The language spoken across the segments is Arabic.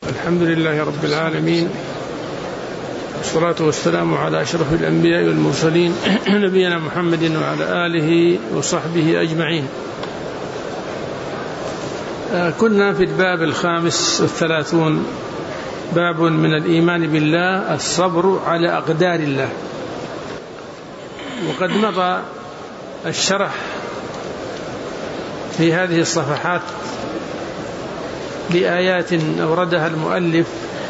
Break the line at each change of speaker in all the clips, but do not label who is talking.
الحمد لله رب العالمين، والصلاة والسلام على أشرف الأنبياء والمرسلين نبينا محمد وعلى آله وصحبه أجمعين. كنا في الباب 35، باب من الإيمان بالله الصبر على أقدار الله. وقد مضى الشرح في هذه الصفحات لآيات أوردها المؤلف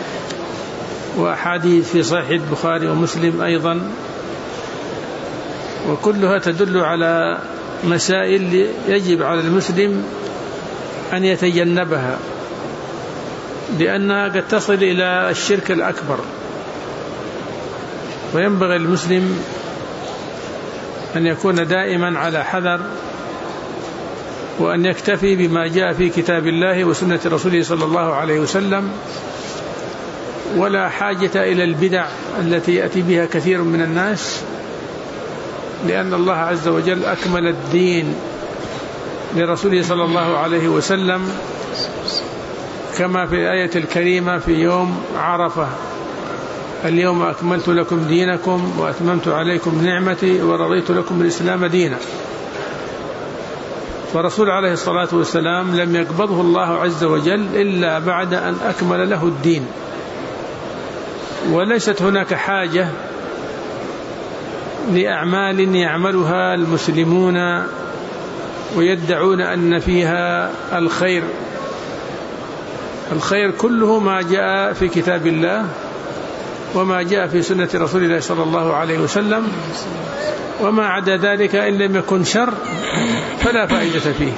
وأحاديث في صحيح البخاري ومسلم أيضا، وكلها تدل على مسائل يجب على المسلم أن يتجنبها، لأنها قد تصل إلى الشرك الأكبر. وينبغي المسلم أن يكون دائما على حذر، وأن يكتفي بما جاء في كتاب الله وسنة رسوله صلى الله عليه وسلم، ولا حاجة إلى البدع التي يأتي بها كثير من الناس، لأن الله عز وجل أكمل الدين لرسوله صلى الله عليه وسلم، كما في الآية الكريمة في يوم عرفة: اليوم أكملت لكم دينكم وأتممت عليكم نعمتي ورضيت لكم الإسلام دينا. فرسول عليه الصلاة والسلام لم يقبضه الله عز وجل إلا بعد أن أكمل له الدين، وليست هناك حاجة لأعمال يعملها المسلمون ويدعون أن فيها الخير. الخير كله ما جاء في كتاب الله وما جاء في سنة رسول الله صلى الله عليه وسلم، وما عدا ذلك إن لم يكن شر فلا فائدة فيه.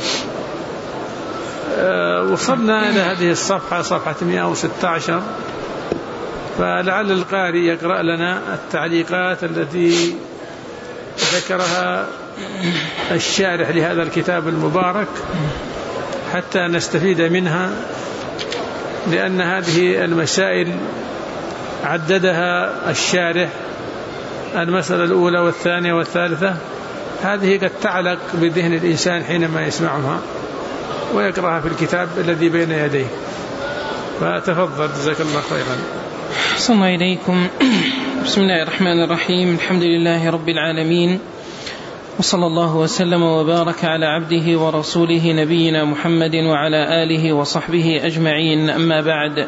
وصلنا إلى هذه الصفحة، صفحة 116، فلعل القارئ يقرأ لنا التعليقات التي ذكرها الشارح لهذا الكتاب المبارك حتى نستفيد منها، لأن هذه المسائل عددها الشارح: المسألة الأولى والثانية والثالثة، هذه قد تعلق بذهن الإنسان حينما يسمعها ويقرأها في الكتاب الذي بين يديه. فتفضل، جزاك الله خيرا.
صلى الله إليكم. بسم الله الرحمن الرحيم، الحمد لله رب العالمين، وصلى الله وسلم وبارك على عبده ورسوله نبينا محمد وعلى آله وصحبه أجمعين، أما بعد.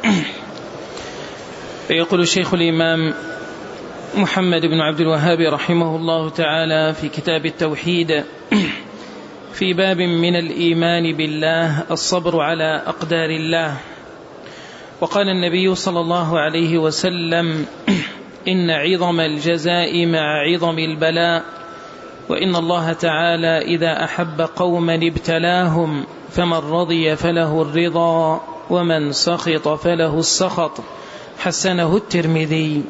فيقول الشيخ الإمام محمد بن عبد الوهاب رحمه الله تعالى في كتاب التوحيد في باب من الإيمان بالله الصبر على أقدار الله. وقال النبي صلى الله عليه وسلم: إن عظم الجزاء مع عظم البلاء، وإن الله تعالى إذا أحب قوما ابتلاهم، فمن رضي فله الرضا ومن سخط فله السخط. حسنه الترمذي.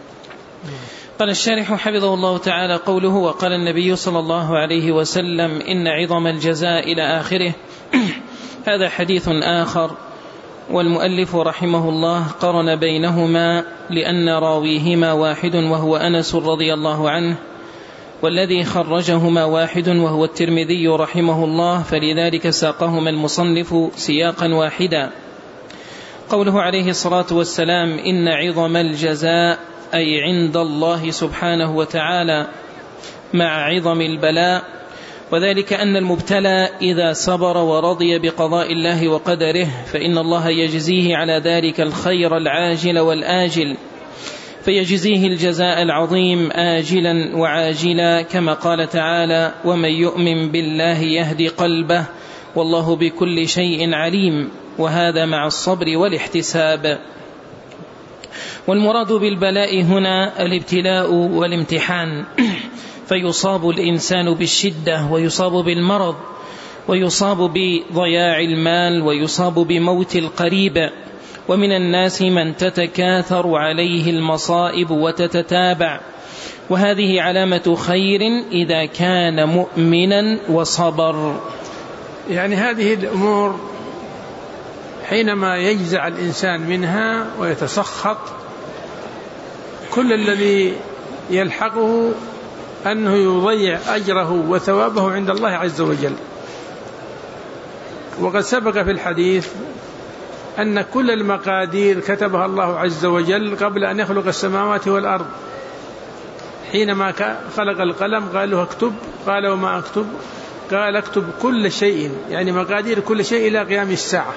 قال الشارح حفظه الله تعالى: قوله وقال النبي صلى الله عليه وسلم إن عظم الجزاء إلى آخره، هذا حديث آخر، والمؤلف رحمه الله قرن بينهما لأن راويهما واحد وهو أنس رضي الله عنه، والذي خرجهما واحد وهو الترمذي رحمه الله، فلذلك ساقهما المصنف سياقا واحدا. قوله عليه الصلاة والسلام إن عظم الجزاء، أي عند الله سبحانه وتعالى، مع عظم البلاء، وذلك أن المبتلى إذا صبر ورضي بقضاء الله وقدره فإن الله يجزيه على ذلك الخير العاجل والآجل، فيجزيه الجزاء العظيم آجلا وعاجلا، كما قال تعالى: ومن يؤمن بالله يهدي قلبه والله بكل شيء عليم. وهذا مع الصبر والاحتساب. والمراد بالبلاء هنا الابتلاء والامتحان، فيصاب الإنسان بالشدة، ويصاب بالمرض، ويصاب بضياع المال، ويصاب بموت القريب. ومن الناس من تتكاثر عليه المصائب وتتتابع، وهذه علامة خير إذا كان مؤمنا وصبر.
يعني هذه الأمور حينما يجزع الإنسان منها ويتسخط، كل الذي يلحقه أنه يضيع أجره وثوابه عند الله عز وجل. وقد سبق في الحديث أن كل المقادير كتبها الله عز وجل قبل أن يخلق السماوات والأرض. حينما خلق القلم قال له اكتب، قال وما أكتب؟ قال اكتب كل شيء، يعني مقادير كل شيء إلى قيام الساعة.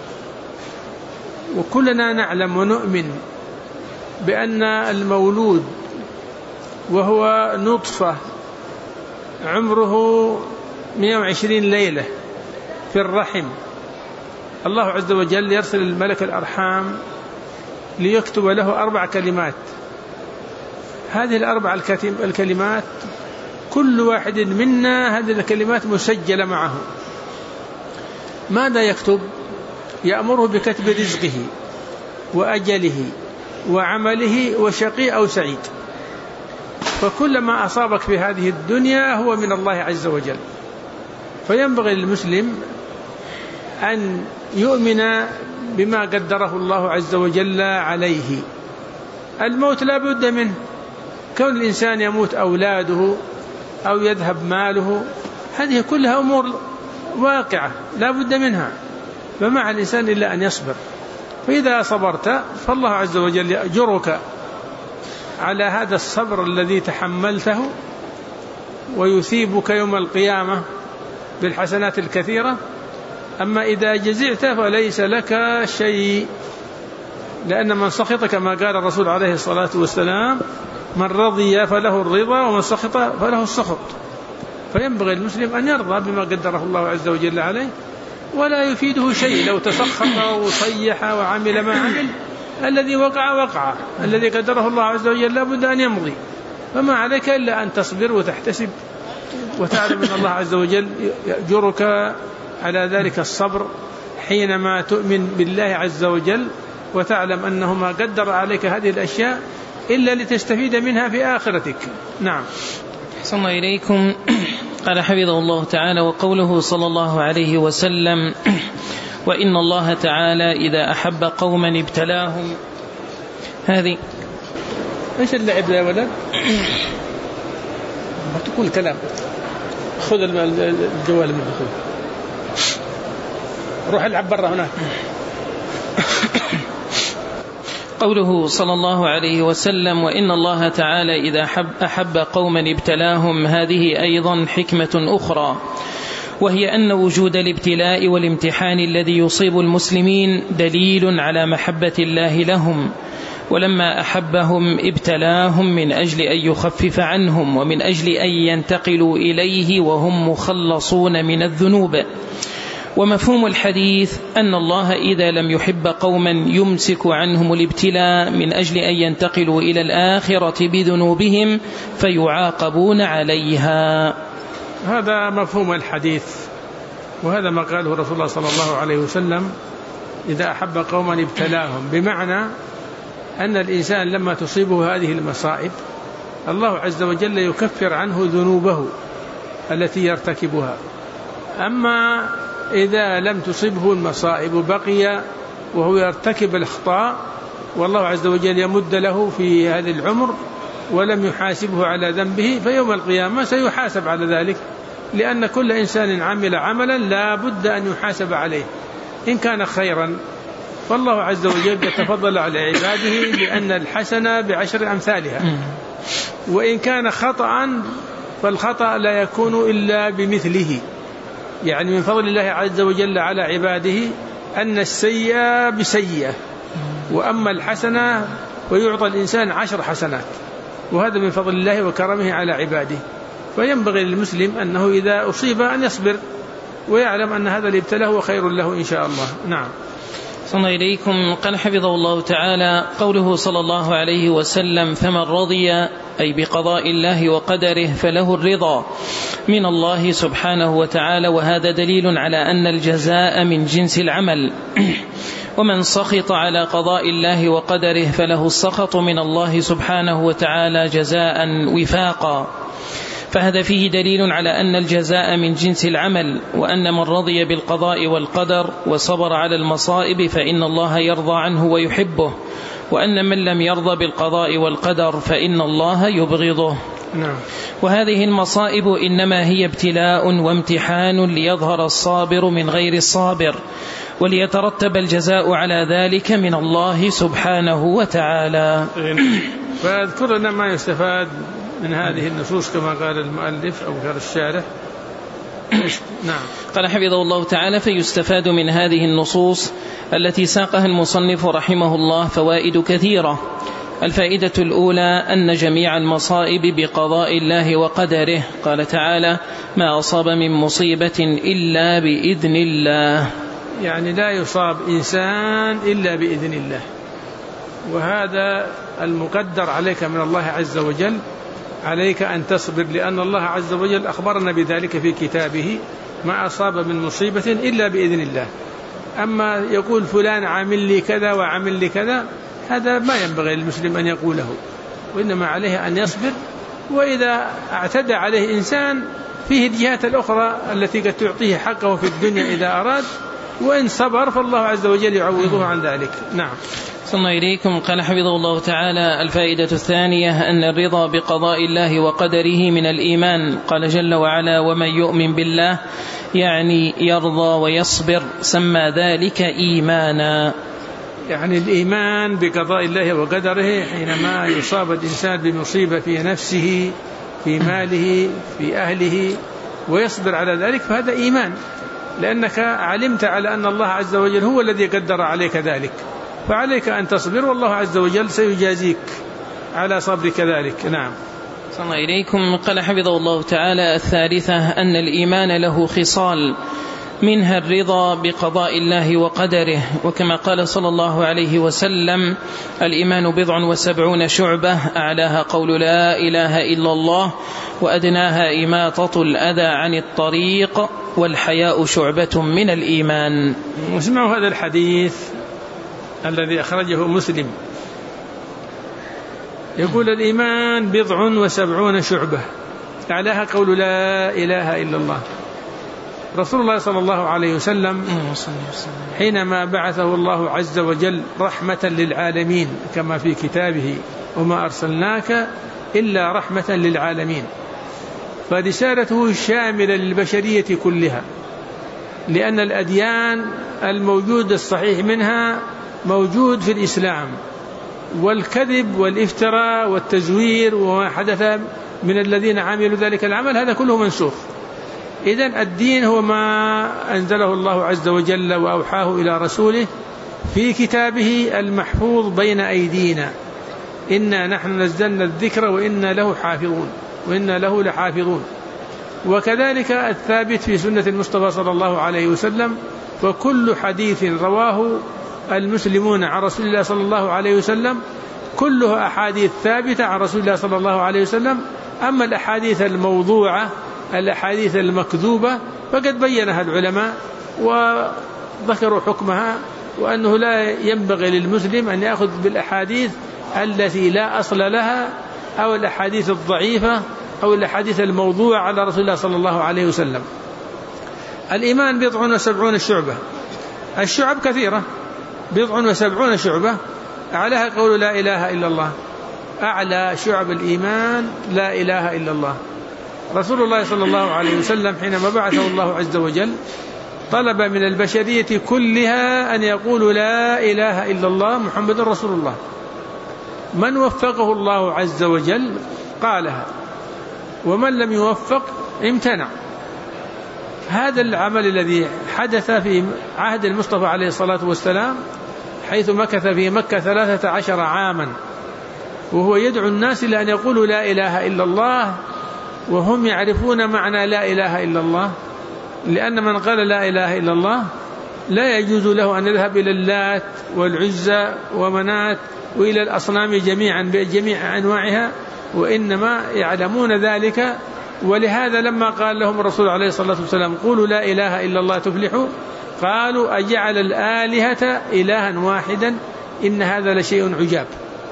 وكلنا نعلم ونؤمن بأن المولود وهو نطفة عمره 120 ليلة في الرحم، الله عز وجل يرسل الملك الأرحام ليكتب له 4 كلمات. هذه ال4 الكلمات كل واحد منا هذه الكلمات مسجلة معه. ماذا يكتب؟ يأمره بكتب رزقه وأجله وعمله وشقي أو سعيد. فكل ما أصابك في هذه الدنيا هو من الله عز وجل. فينبغي للمسلم أن يؤمن بما قدره الله عز وجل عليه. الموت لا بد منه، كون الإنسان يموت أولاده أو يذهب ماله، هذه كلها أمور واقعة لا بد منها، فمع الإنسان إلا أن يصبر. فإذا صبرت فالله عز وجل يأجرك على هذا الصبر الذي تحملته، ويثيبك يوم القيامة بالحسنات الكثيرة. أما إذا جزعت فليس لك شيء، لأن من سخط كما قال الرسول عليه الصلاة والسلام من رضي فله الرضا ومن سخط فله السخط. فينبغي المسلم أن يرضى بما قدره الله عز وجل عليه، ولا يفيده شيء لو تسخط وصيح وعمل ما عمل. الذي وقع الذي قدره الله عز وجل لا بد أن يمضي، فما عليك إلا أن تصبر وتحتسب وتعلم أن الله عز وجل يأجرك على ذلك الصبر حينما تؤمن بالله عز وجل وتعلم أنه ما قدر عليك هذه الأشياء إلا لتستفيد منها في آخرتك. نعم.
أحسن الله إليكم. قال حفظه الله تعالى: وقوله صلى الله عليه وسلم: وإن الله تعالى إذا أحب قوما ابتلاهم. هذه
إيش اللعب يا ولد؟ ما تقول كلام، خذ الجوال من الدخول، روح العب برا هناك.
قوله صلى الله عليه وسلم: وإن الله تعالى إذا أحب قوما ابتلاهم، هذه أيضا حكمة أخرى، وهي أن وجود الابتلاء والامتحان الذي يصيب المسلمين دليل على محبة الله لهم، ولما أحبهم ابتلاهم من أجل أن يخفف عنهم ومن أجل أن ينتقلوا إليه وهم مخلصون من الذنوب. ومفهوم الحديث أن الله إذا لم يحب قوما يمسك عنهم الابتلاء من أجل أن ينتقلوا إلى الآخرة بذنوبهم فيعاقبون عليها.
هذا مفهوم الحديث، وهذا ما قاله رسول الله صلى الله عليه وسلم: إذا أحب قوما ابتلاهم، بمعنى أن الإنسان لما تصيبه هذه المصائب الله عز وجل يكفر عنه ذنوبه التي يرتكبها. أما إذا لم تصبه المصائب بقي وهو يرتكب الأخطاء والله عز وجل يمد له في هذا العمر ولم يحاسبه على ذنبه، فيوم القيامة سيحاسب على ذلك، لأن كل إنسان عمل عملا لا بد أن يحاسب عليه. إن كان خيرا فالله عز وجل يتفضل على عباده لأن الحسنة ب10 أمثالها، وإن كان خطأ فالخطأ لا يكون إلا بمثله. يعني من فضل الله عز وجل على عباده أن السيئة بسيئة، وأما الحسنة ويعطى الإنسان 10 حسنات، وهذا من فضل الله وكرمه على عباده. فينبغي للمسلم أنه إذا أصيب أن يصبر ويعلم أن هذا الابتلاء هو خير له إن شاء الله. نعم.
صلى إليكم. قال حفظه الله تعالى: قوله صلى الله عليه وسلم: فمن رضي أي بقضاء الله وقدره فله الرضا من الله سبحانه وتعالى، وهذا دليل على أن الجزاء من جنس العمل. ومن سخط على قضاء الله وقدره فله السخط من الله سبحانه وتعالى جزاء وفاقا، فهذا فيه دليل على أن الجزاء من جنس العمل، وأن من رضي بالقضاء والقدر وصبر على المصائب فإن الله يرضى عنه ويحبه، وأن من لم يرضى بالقضاء والقدر فإن الله يبغضه. وهذه المصائب إنما هي ابتلاء وامتحان ليظهر الصابر من غير الصابر، وليترتب الجزاء على ذلك من الله سبحانه وتعالى.
فاذكر لنا ما يستفاد من هذه النصوص كما قال المؤلف أو قال الشارح. نعم.
قال حفظه الله تعالى: فيستفاد من هذه النصوص التي ساقها المصنف رحمه الله فوائد كثيرة. الفائدة الأولى أن جميع المصائب بقضاء الله وقدره. قال تعالى: ما أصاب من مصيبة إلا بإذن الله،
يعني لا يصاب إنسان إلا بإذن الله، وهذا المقدر عليك من الله عز وجل. عليك أن تصبر، لأن الله عز وجل أخبرنا بذلك في كتابه: ما أصاب من مصيبة إلا بإذن الله. أما يقول فلان عامل لي كذا وعامل لي كذا، هذا ما ينبغي للمسلم أن يقوله، وإنما عليه أن يصبر. وإذا اعتدى عليه إنسان فيه الجهات الأخرى التي قد تعطيه حقه في الدنيا إذا أراد، وإن صبر فالله عز وجل يعوضه عن ذلك. نعم.
صلى إليكم. قال حفظه الله تعالى: الفائدة الثانية أن الرضا بقضاء الله وقدره من الإيمان. قال جل وعلا: ومن يؤمن بالله، يعني يرضى ويصبر، سمى ذلك إيمانا.
يعني الإيمان بقضاء الله وقدره حينما يصاب الإنسان بمصيبة في نفسه، في ماله، في أهله، ويصبر على ذلك، فهذا إيمان، لأنك علمت على أن الله عز وجل هو الذي قدر عليك ذلك، فعليك أن تصبر، والله عز وجل سيجازيك على صبرك ذلك. نعم.
صلى الله إليكم. قال حفظه الله تعالى: الثالثة أن الإيمان له خصال، منها الرضا بقضاء الله وقدره، وكما قال صلى الله عليه وسلم: الإيمان 70 شعبة، أعلاها قول لا إله إلا الله، وأدناها إماطة الأذى عن الطريق، والحياء شعبة من الإيمان.
واسمعوا هذا الحديث الذي أخرجه مسلم، يقول: الإيمان 70 شعبة، أعلاها قول لا إله إلا الله. رسول الله صلى الله عليه وسلم حينما بعثه الله عز وجل رحمة للعالمين كما في كتابه: وما أرسلناك إلا رحمة للعالمين، فرسالته شاملة للبشرية كلها، لأن الأديان الموجود الصحيح منها موجود في الإسلام، والكذب والإفتراء والتزوير وما حدث من الذين عملوا ذلك العمل هذا كله منسوخ. إذن الدين هو ما أنزله الله عز وجل وأوحاه إلى رسوله في كتابه المحفوظ بين أيدينا: إنا نحن نزلنا الذكر وإنا له لحافظون. وكذلك الثابت في سنة المصطفى صلى الله عليه وسلم، وكل حديث رواه المسلمون عن رسول الله صلى الله عليه وسلم كلها أحاديث ثابتة عن رسول الله صلى الله عليه وسلم. أما الأحاديث الموضوعة، الأحاديث المكذوبة، فقد بينها العلماء وذكروا حكمها، وأنه لا ينبغي للمسلم أن يأخذ بالأحاديث التي لا أصل لها، أو الأحاديث الضعيفة، أو الأحاديث الموضوعة على رسول الله صلى الله عليه وسلم. الإيمان 70 شعبة، الشعب كثيرة، 70 شعبة، أعلاها قول لا إله إلا الله. أعلى شعب الإيمان لا إله إلا الله. رسول الله صلى الله عليه وسلم حينما بعثه الله عز وجل طلب من البشرية كلها أن يقولوا لا إله إلا الله محمد رسول الله. من وفقه الله عز وجل قالها، ومن لم يوفق امتنع. هذا العمل الذي حدث في عهد المصطفى عليه الصلاة والسلام، حيث مكث في مكة 13 عاما وهو يدعو الناس إلى أن يقولوا لا إله إلا الله، وهم يعرفون معنى لا إله إلا الله، لأن من قال لا إله إلا الله لا يجوز له أن يذهب إلى اللات والعزى ومنات وإلى الأصنام جميعا بجميع أنواعها، وإنما يعلمون ذلك. ولهذا لما قال لهم الرسول عليه الصلاة والسلام قولوا لا إله إلا الله تفلحوا، قالوا أجعل الآلهة إلها واحدا إن هذا لشيء عجاب.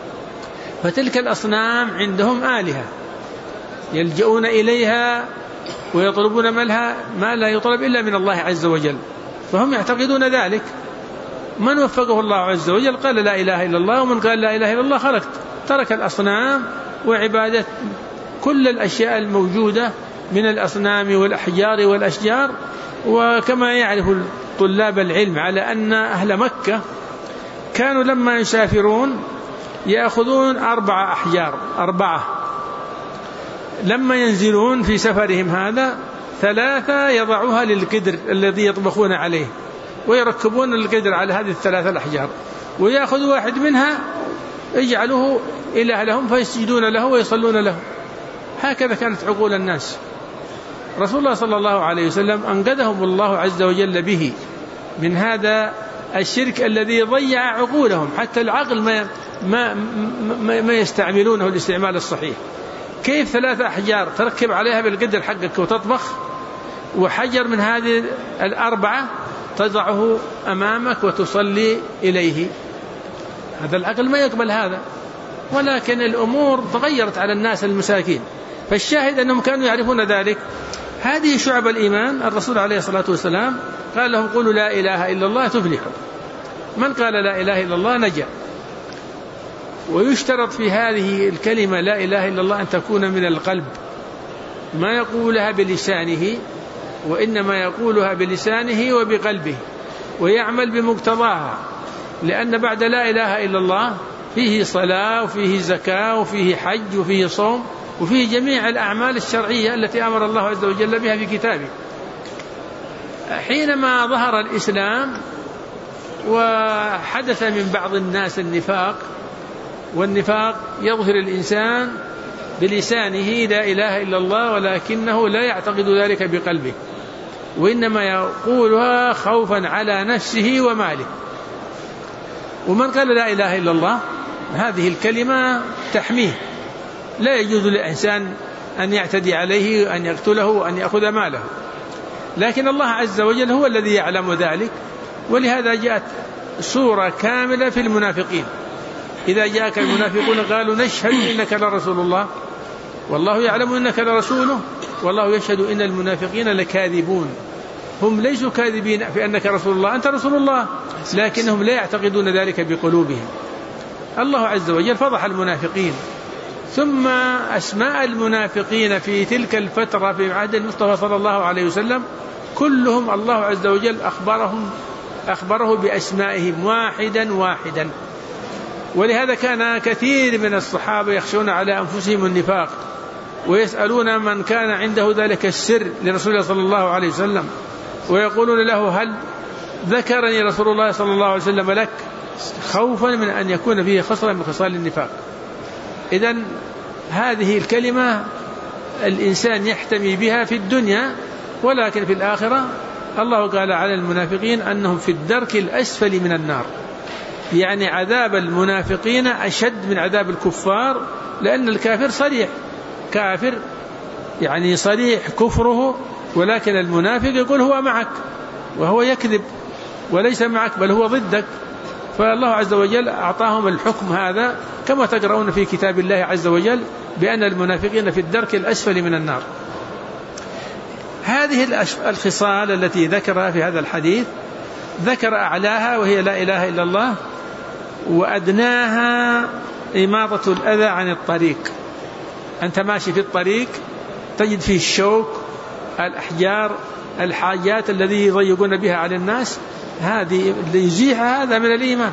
فتلك الأصنام عندهم آلهة يلجؤون إليها ويطلبون منها ما لا يطلب إلا من الله عز وجل، فهم يعتقدون ذلك. من وفقه الله عز وجل قال لا إله إلا الله، ومن قال لا إله إلا الله ترك الأصنام وعبادة كل الأشياء الموجودة من الأصنام والأحجار والأشجار. وكما يعرف طلاب العلم على أن أهل مكة كانوا لما يسافرون يأخذون 4 أحجار، 4 لما ينزلون في سفرهم هذا 3 يضعوها للقدر الذي يطبخون عليه، ويركبون القدر على هذه 3 الأحجار، ويأخذوا واحد منها يجعله إله لهم فيسجدون له ويصلون له. هكذا كانت عقول الناس. رسول الله صلى الله عليه وسلم أنقذهم الله عز وجل به من هذا الشرك الذي ضيع عقولهم، حتى العقل ما يستعملونه الاستعمال الصحيح. كيف 3 أحجار تركب عليها بالقدر حقك وتطبخ، وحجر من هذه 4 تضعه أمامك وتصلي إليه؟ هذا العقل ما يقبل هذا. ولكن الأمور تغيرت على الناس المساكين، فالشاهد أنهم كانوا يعرفون ذلك. هذه شعب الإيمان. الرسول عليه الصلاة والسلام قال لهم قولوا لا إله إلا الله تفلحوا، من قال لا إله إلا الله نجا. ويشترط في هذه الكلمة لا إله إلا الله أن تكون من القلب، ما يقولها بلسانه، وإنما يقولها بلسانه وبقلبه ويعمل بمقتضاها، لأن بعد لا إله إلا الله فيه صلاة وفيه زكاة وفيه حج وفيه صوم وفيه جميع الأعمال الشرعية التي أمر الله عز وجل بها في كتابه. حينما ظهر الإسلام وحدث من بعض الناس النفاق، والنفاق يظهر الإنسان بلسانه لا إله إلا الله ولكنه لا يعتقد ذلك بقلبه، وإنما يقولها خوفا على نفسه وماله. ومن قال لا إله إلا الله هذه الكلمة تحميه، لا يجوز للإنسان أن يعتدي عليه، أن يقتله، أن يأخذ ماله، لكن الله عز وجل هو الذي يعلم ذلك. ولهذا جاءت سورة كاملة في المنافقين. إذا جاءك المنافقون قالوا نشهد إنك لرسول الله والله يعلم إنك لرسوله والله يشهد إن المنافقين لكاذبون. هم ليسوا كاذبين في أنك رسول الله، أنت رسول الله، لكنهم لا يعتقدون ذلك بقلوبهم. الله عز وجل فضح المنافقين. ثم أسماء المنافقين في تلك الفترة في عهد المصطفى صلى الله عليه وسلم كلهم الله عز وجل أخبره بأسمائهم واحدا واحدا. ولهذا كان كثير من الصحابة يخشون على أنفسهم النفاق، ويسألون من كان عنده ذلك السر لرسول الله صلى الله عليه وسلم، ويقولون له هل ذكرني رسول الله صلى الله عليه وسلم لك، خوفا من أن يكون فيه خصلة من خصال النفاق. إذن هذه الكلمة الإنسان يحتمي بها في الدنيا، ولكن في الآخرة الله قال على المنافقين أنهم في الدرك الأسفل من النار، يعني عذاب المنافقين أشد من عذاب الكفار، لأن الكافر صريح كافر، يعني صريح كفره، ولكن المنافق يقول هو معك وهو يكذب وليس معك بل هو ضدك. فالله عز وجل أعطاهم الحكم هذا كما تقرؤون في كتاب الله عز وجل بأن المنافقين في الدرك الأسفل من النار. هذه الخصال التي ذكرها في هذا الحديث ذكر أعلاها وهي لا إله إلا الله، وأدناها إماطة الأذى عن الطريق. أنت ماشي في الطريق تجد فيه الشوك، الأحجار، الحاجات الذي يضيقون بها على الناس، هذه اللي يزيحها هذا من الإيمان.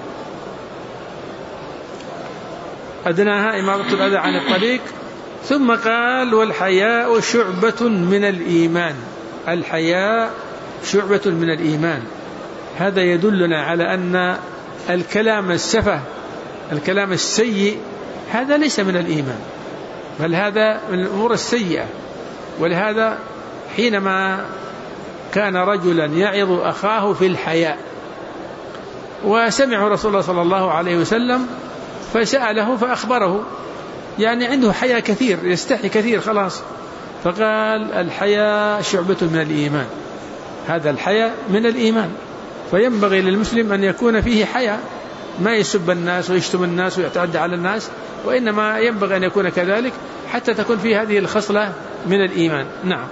أدناها إماطة الأذى عن الطريق. ثم قال والحياء شعبة من الإيمان. الحياء شعبة من الإيمان. هذا يدلنا على أن الكلام السفه، الكلام السيء، هذا ليس من الإيمان، بل هذا من الأمور السيئة. ولهذا حينما كان رجلا يعظ أخاه في الحياء وسمع رسول الله صلى الله عليه وسلم فسأله فأخبره، يعني عنده حياء كثير، يستحي كثير خلاص، فقال الحياء شعبة من الإيمان. هذا الحياء من الإيمان، فينبغي للمسلم أن يكون فيه حياء، ما يسب الناس ويشتم الناس ويتعدى على الناس، وإنما ينبغي أن يكون كذلك حتى تكون فيه هذه الخصلة من الإيمان. نعم.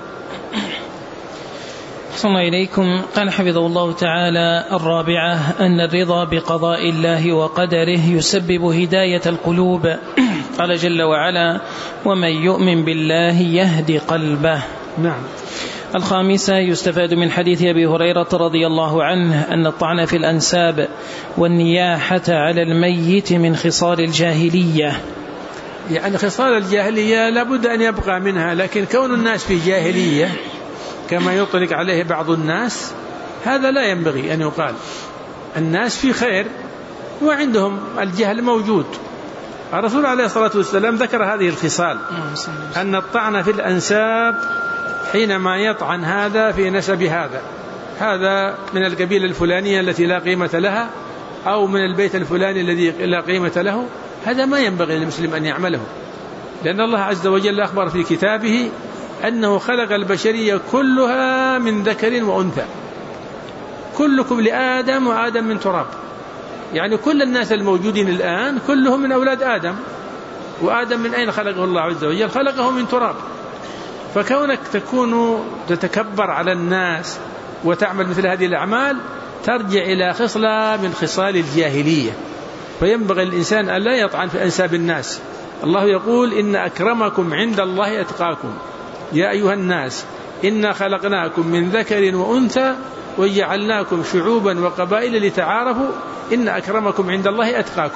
صلى الله إليكم. قال حفظه الله تعالى: الرابعة أن الرضا بقضاء الله وقدره يسبب هداية القلوب. قال جل وعلا: ومن يؤمن بالله يهدي قلبه.
نعم.
الخامسة: يستفاد من حديث أبي هريرة رضي الله عنه أن الطعن في الأنساب والنياحة على الميت من خصال الجاهلية.
يعني خصال الجاهلية لابد أن يبقى منها، لكن كون الناس في جاهلية كما يطلق عليه بعض الناس هذا لا ينبغي أن يقال. الناس في خير وعندهم الجهل موجود. الرسول عليه الصلاة والسلام ذكر هذه الخصال، أن الطعن في الأنساب حينما يطعن هذا في نسب هذا من القبيلة الفلانية التي لا قيمة لها، أو من البيت الفلاني الذي لا قيمة له، هذا ما ينبغي للمسلم أن يعمله، لأن الله عز وجل أخبر في كتابه أنه خلق البشرية كلها من ذكر وأنثى، كلكم لآدم وآدم من تراب. يعني كل الناس الموجودين الآن كلهم من أولاد آدم، وآدم من أين خلقه الله عز وجل؟ خلقه من تراب. فكونك تتكبر على الناس وتعمل مثل هذه الأعمال ترجع إلى خصلة من خصال الجاهلية، فينبغي الإنسان أن لا يطعن في أنساب الناس. الله يقول: إن أكرمكم عند الله أتقاكم يا أيها الناس إنا خلقناكم من ذكر وأنثى وجعلناكم شعوبا وقبائل لتعارفوا إن أكرمكم عند الله أتقاكم.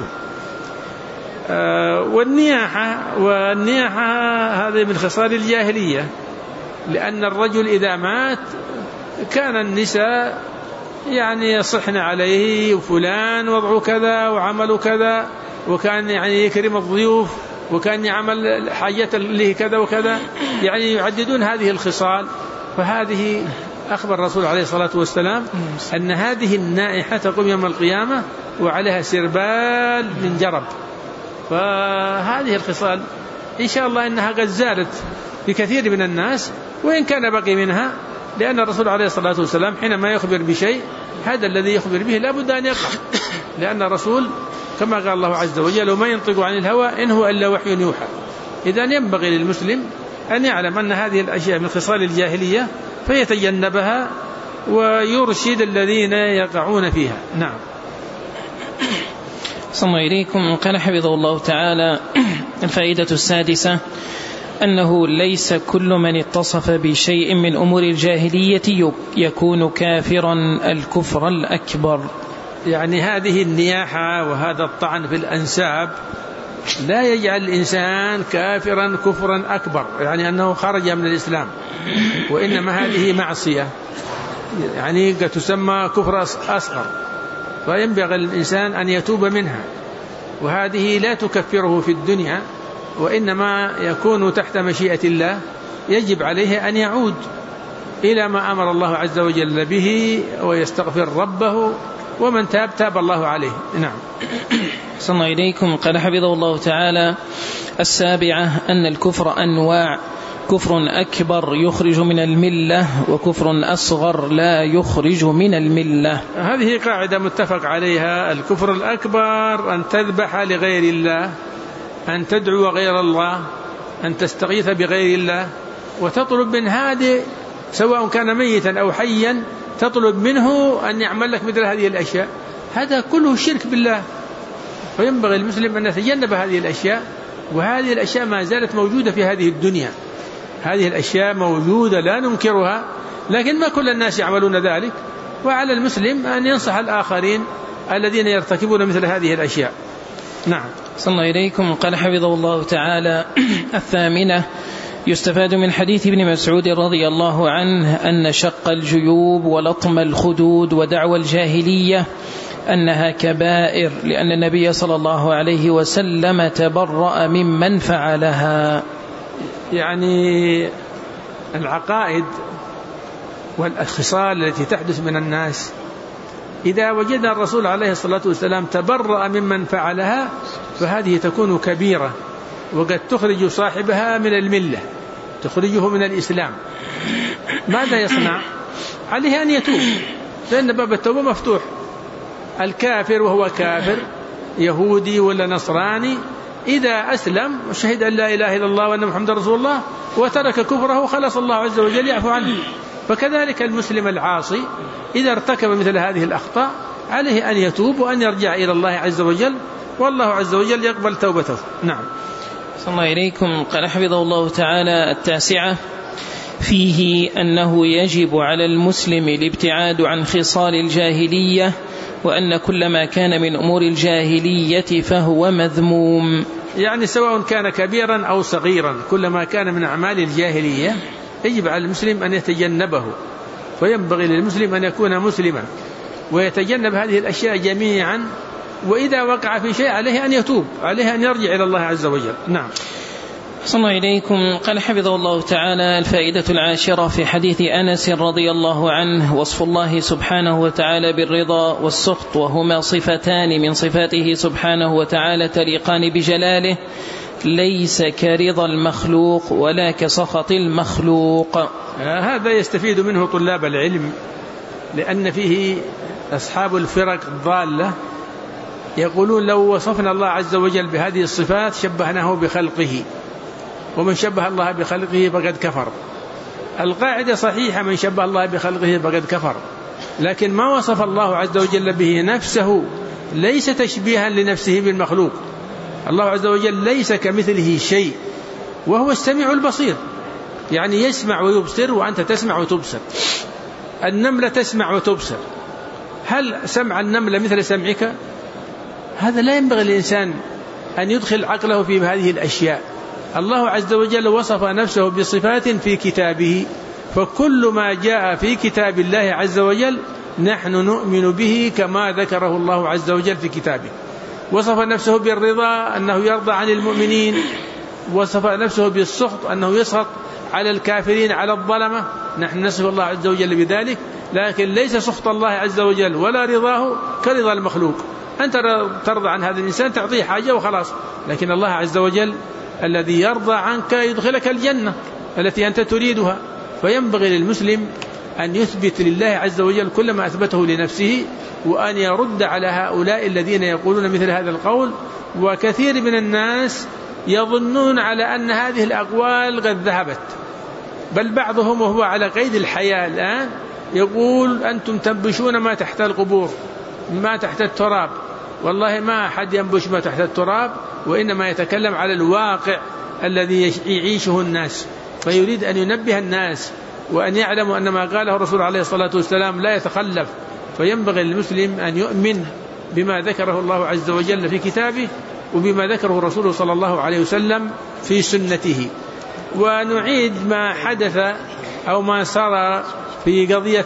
والنياحة هذه من خصال الجاهلية، لأن الرجل إذا مات كان النساء يعني يصحن عليه وفلان وضعوا كذا وعملوا كذا، وكان يعني يكرم الضيوف، وكان يعمل حاجة له كذا وكذا، يعني يعددون هذه الخصال. فهذه أخبر الرسول عليه الصلاة والسلام أن هذه النائحة تقوم يوم القيامة وعليها سربال من جرب. فهذه الخصال إن شاء الله إنها قد زالت بكثير من الناس، وإن كان بقي منها، لأن الرسول عليه الصلاة والسلام حينما يخبر بشيء هذا الذي يخبر به لا بد أن يقع، لأن الرسول كما قال الله عز وجل: وما ينطق عن الهوى إن هو إلا وحي يوحى. إذن ينبغي للمسلم أن يعلم أن هذه الأشياء من خصال الجاهلية فيتجنبها ويرشد الذين يقعون فيها. نعم.
صلى الله إليكم. قال حفظه الله تعالى: الفائدة السادسة: أنه ليس كل من اتصف بشيء من أمور الجاهلية يكون كافرا الكفر الأكبر.
يعني هذه النياحة وهذا الطعن في الأنساب لا يجعل الإنسان كافرا كفرا أكبر، يعني أنه خرج من الإسلام، وإنما هذه معصية يعني قد تسمى كفر أصغر، فينبغي الإنسان أن يتوب منها، وهذه لا تكفره في الدنيا، وإنما يكون تحت مشيئة الله. يجب عليه أن يعود إلى ما أمر الله عز وجل به ويستغفر ربه، ومن تاب تاب الله عليه. نعم.
صلى الله إليكم. قال حفظه الله تعالى: السابعة: أن الكفر أنواع: كفر أكبر يخرج من الملة، وكفر أصغر لا يخرج من الملة.
هذه قاعدة متفق عليها. الكفر الأكبر أن تذبح لغير الله، أن تدعو غير الله، أن تستغيث بغير الله، وتطلب من هذا سواء كان ميتا أو حيا، تطلب منه أن يعمل لك مثل هذه الأشياء، هذا كله شرك بالله. فينبغي المسلم أن يتجنب هذه الأشياء، وهذه الأشياء ما زالت موجودة في هذه الدنيا، هذه الأشياء موجودة لا ننكرها، لكن ما كل الناس يعملون ذلك، وعلى المسلم أن ينصح الآخرين الذين يرتكبون مثل هذه الأشياء. نعم.
صلى الله إليكم. قال حفظه الله تعالى: الثامنة: يستفاد من حديث ابن مسعود رضي الله عنه أن شق الجيوب ولطم الخدود ودعوى الجاهلية أنها كبائر، لأن النبي صلى الله عليه وسلم تبرأ ممن فعلها.
يعني العقائد والخصال التي تحدث من الناس إذا وجد الرسول عليه الصلاة والسلام تبرأ ممن فعلها فهذه تكون كبيرة، وقد تخرج صاحبها من الملة، تخرجه من الإسلام. ماذا يصنع؟ عليه أن يتوب، لأن باب التوبة مفتوح. الكافر وهو كافر يهودي ولا نصراني إذا أسلم وشهد أن لا إله إلا الله وأن محمد رسول الله وترك كفره خلص الله عز وجل يعفو عنه. فكذلك المسلم العاصي إذا ارتكب مثل هذه الأخطاء عليه أن يتوب وأن يرجع إلى الله عز وجل، والله عز وجل يقبل توبته. نعم.
صلى الله إليكم. قال حفظه الله تعالى: التاسعة: فيه أنه يجب على المسلم الابتعاد عن خصال الجاهلية، وأن كل ما كان من أمور الجاهلية فهو مذموم.
يعني سواء كان كبيرا أو صغيرا، كل ما كان من أعمال الجاهلية يجب على المسلم أن يتجنبه، فينبغي للمسلم أن يكون مسلما ويتجنب هذه الأشياء جميعا، وإذا وقع في شيء عليه أن يتوب، عليه أن يرجع إلى الله عز وجل. نعم.
صلى الله إليكم. قال حفظه الله تعالى: الفائدة 10 في حديث أنس رضي الله عنه: وصف الله سبحانه وتعالى بالرضا والسخط، وهما صفتان من صفاته سبحانه وتعالى تليقان بجلاله، ليس كرضا المخلوق ولا كسخط المخلوق.
هذا يستفيد منه طلاب العلم، لأن فيه أصحاب الفرق الضالة يقولون لو وصفنا الله عز وجل بهذه الصفات شبهناه بخلقه، ومن شبه الله بخلقه فقد كفر. القاعدة صحيحة: من شبه الله بخلقه فقد كفر، لكن ما وصف الله عز وجل به نفسه ليس تشبيها لنفسه بالمخلوق. الله عز وجل ليس كمثله شيء، وهو السميع البصير، يعني يسمع ويبصر، وأنت تسمع وتبصر. النملة تسمع وتبصر، هل سمع النملة مثل سمعك؟ هذا لا ينبغي للإنسان أن يدخل عقله في هذه الأشياء. الله عز وجل وصف نفسه بصفات في كتابه، فكل ما جاء في كتاب الله عز وجل نحن نؤمن به كما ذكره الله عز وجل في كتابه. وصف نفسه بالرضا أنه يرضى عن المؤمنين، وصف نفسه بالسخط أنه يسخط على الكافرين على الظلمة، نحن نصف الله عز وجل بذلك، لكن ليس سخط الله عز وجل ولا رضاه كرضا المخلوق. أنت ترضى عن هذا الإنسان، تعطيه حاجة وخلاص، لكن الله عز وجل الذي يرضى عنك يدخلك الجنة التي أنت تريدها. فينبغي للمسلم أن يثبت لله عز وجل كل ما أثبته لنفسه، وأن يرد على هؤلاء الذين يقولون مثل هذا القول. وكثير من الناس يظنون على أن هذه الأقوال قد ذهبت، بل بعضهم وهو على قيد الحياة الآن يقول: أنتم تنبشون ما تحت القبور، ما تحت التراب. والله ما أحد ينبش ما تحت التراب، وإنما يتكلم على الواقع الذي يعيشه الناس، فيريد أن ينبه الناس وأن يعلموا أن ما قاله الرسول عليه الصلاة والسلام لا يتخلف. فينبغي للمسلم أن يؤمن بما ذكره الله عز وجل في كتابه، وبما ذكره الرسول صلى الله عليه وسلم في سنته. ونعيد ما حدث أو ما صار في قضية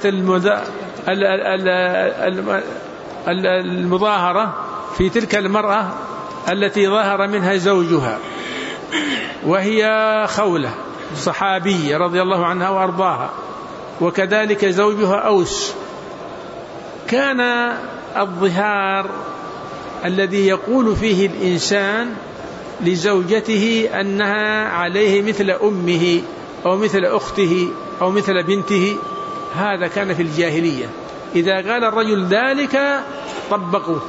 المظاهرة في تلك المرأة التي ظهر منها زوجها، وهي خولة صحابية رضي الله عنها وأرضاها، وكذلك زوجها أوس. كان الظهار الذي يقول فيه الإنسان لزوجته أنها عليه مثل أمه أو مثل أخته أو مثل بنته، هذا كان في الجاهلية. إذا قال الرجل ذلك طبقوه.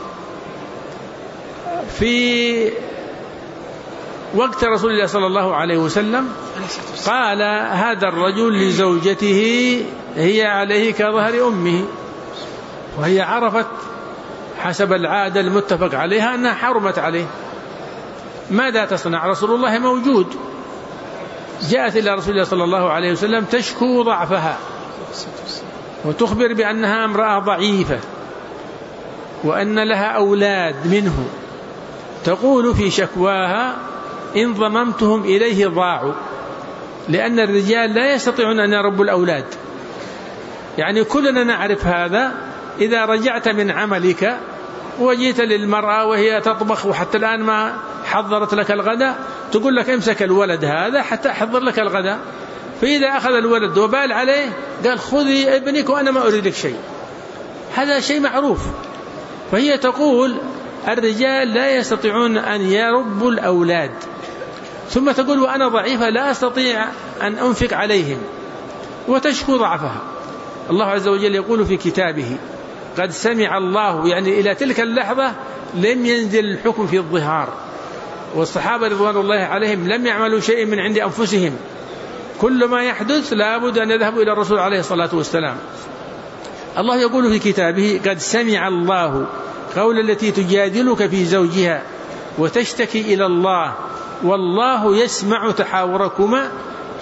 في وقت رسول الله صلى الله عليه وسلم قال هذا الرجل لزوجته: هي عليه كظهر أمه، وهي عرفت حسب العادة المتفق عليها أنها حرمت عليه. ماذا تصنع؟ رسول الله موجود. جاءت إلى رسول الله صلى الله عليه وسلم تشكو ضعفها، وتخبر بأنها امرأة ضعيفة، وأن لها أولاد منه. تقول في شكواها: إن ضممتهم إليه ضاعوا، لأن الرجال لا يستطيعون أن يربوا الأولاد. يعني كلنا نعرف هذا. إذا رجعت من عملك وجيت للمرأة وهي تطبخ وحتى الآن ما حضرت لك الغداء، تقول لك: امسك الولد هذا حتى أحضر لك الغداء. فإذا أخذ الولد وبال عليه قال: خذي ابنك وأنا ما أريد لك شيء. هذا شيء معروف. فهي تقول: الرجال لا يستطيعون أن يربوا الأولاد. ثم تقول: وأنا ضعيفة لا أستطيع أن أنفق عليهم، وتشكو ضعفها. الله عز وجل يقول في كتابه: قد سمع الله، يعني إلى تلك اللحظة لم ينزل الحكم في الظهار، والصحابة رضوان الله عليهم لم يعملوا شيء من عند أنفسهم. كل ما يحدث لابد أن يذهبوا إلى الرسول عليه الصلاة والسلام. الله يقول في كتابه: قد سمع الله قول التي تجادلك في زوجها وتشتكي إلى الله والله يسمع تحاوركما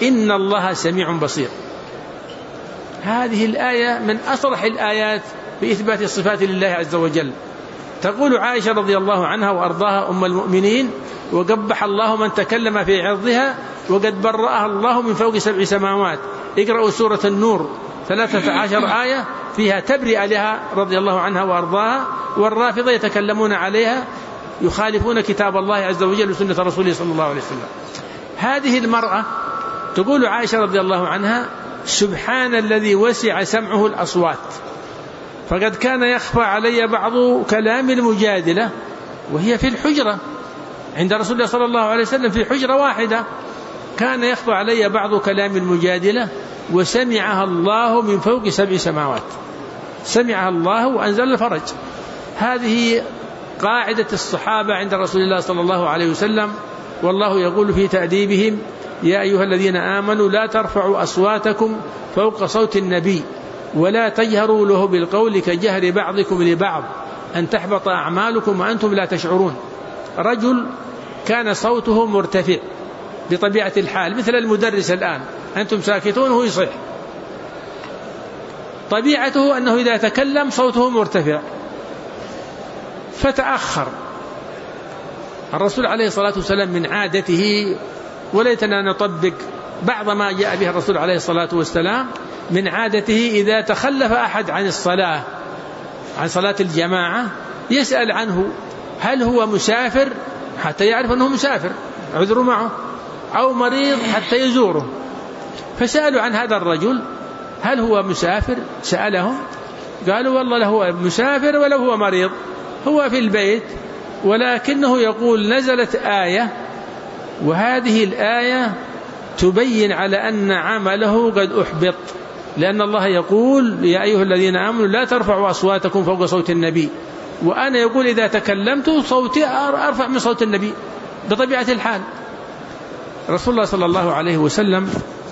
إن الله سميع بصير. هذه الآية من أصرح الآيات بإثبات الصفات لله عز وجل. تقول عائشة رضي الله عنها وأرضاها أم المؤمنين: وقبح الله من تكلم في عرضها وقد برأها الله من فوق 7 سماوات. اقرأوا سورة النور 13 آية فيها تبرئة لها رضي الله عنها وأرضاها. والرافضة يتكلمون عليها، يخالفون كتاب الله عز وجل وسنة رسوله صلى الله عليه وسلم. هذه المرأة تقول عائشة رضي الله عنها: سبحان الذي وسع سمعه الأصوات، فقد كان يخفى علي بعض كلام المجادلة وهي في الحجرة عند رسول الله صلى الله عليه وسلم في حجرة واحدة، كان يخفى علي بعض كلام المجادلة وسمعها الله من فوق 7 سماوات. سمعها الله وأنزل الفرج. هذه قاعدة الصحابة عند رسول الله صلى الله عليه وسلم، والله يقول في تأديبهم: يا أيها الذين آمنوا لا ترفعوا أصواتكم فوق صوت النبي ولا تجهروا له بالقول كجهر بعضكم لبعض أن تحبط أعمالكم وأنتم لا تشعرون. رجل كان صوته مرتفع بطبيعة الحال مثل المدرس الآن، أنتم ساكتون وهو يصيح، طبيعته أنه إذا تكلم صوته مرتفع، فتأخر. الرسول عليه الصلاة والسلام من عادته، وليتنا نطبق بعض ما جاء به الرسول عليه الصلاة والسلام، من عادته إذا تخلف أحد عن الصلاة، عن صلاة الجماعة، يسأل عنه هل هو مسافر حتى يعرف أنه مسافر عذر معه، أو مريض حتى يزوره. فسألوا عن هذا الرجل هل هو مسافر، سألهم قالوا والله لا هو مسافر ولا هو مريض، هو في البيت، ولكنه يقول نزلت آية، وهذه الآية تبين على أن عمله قد أحبط، لأن الله يقول: يا أيها الذين آمنوا لا ترفعوا أصواتكم فوق صوت النبي. وأنا يقول إذا تكلمت صوتي أرفع من صوت النبي بطبيعة الحال. رسول الله صلى الله عليه وسلم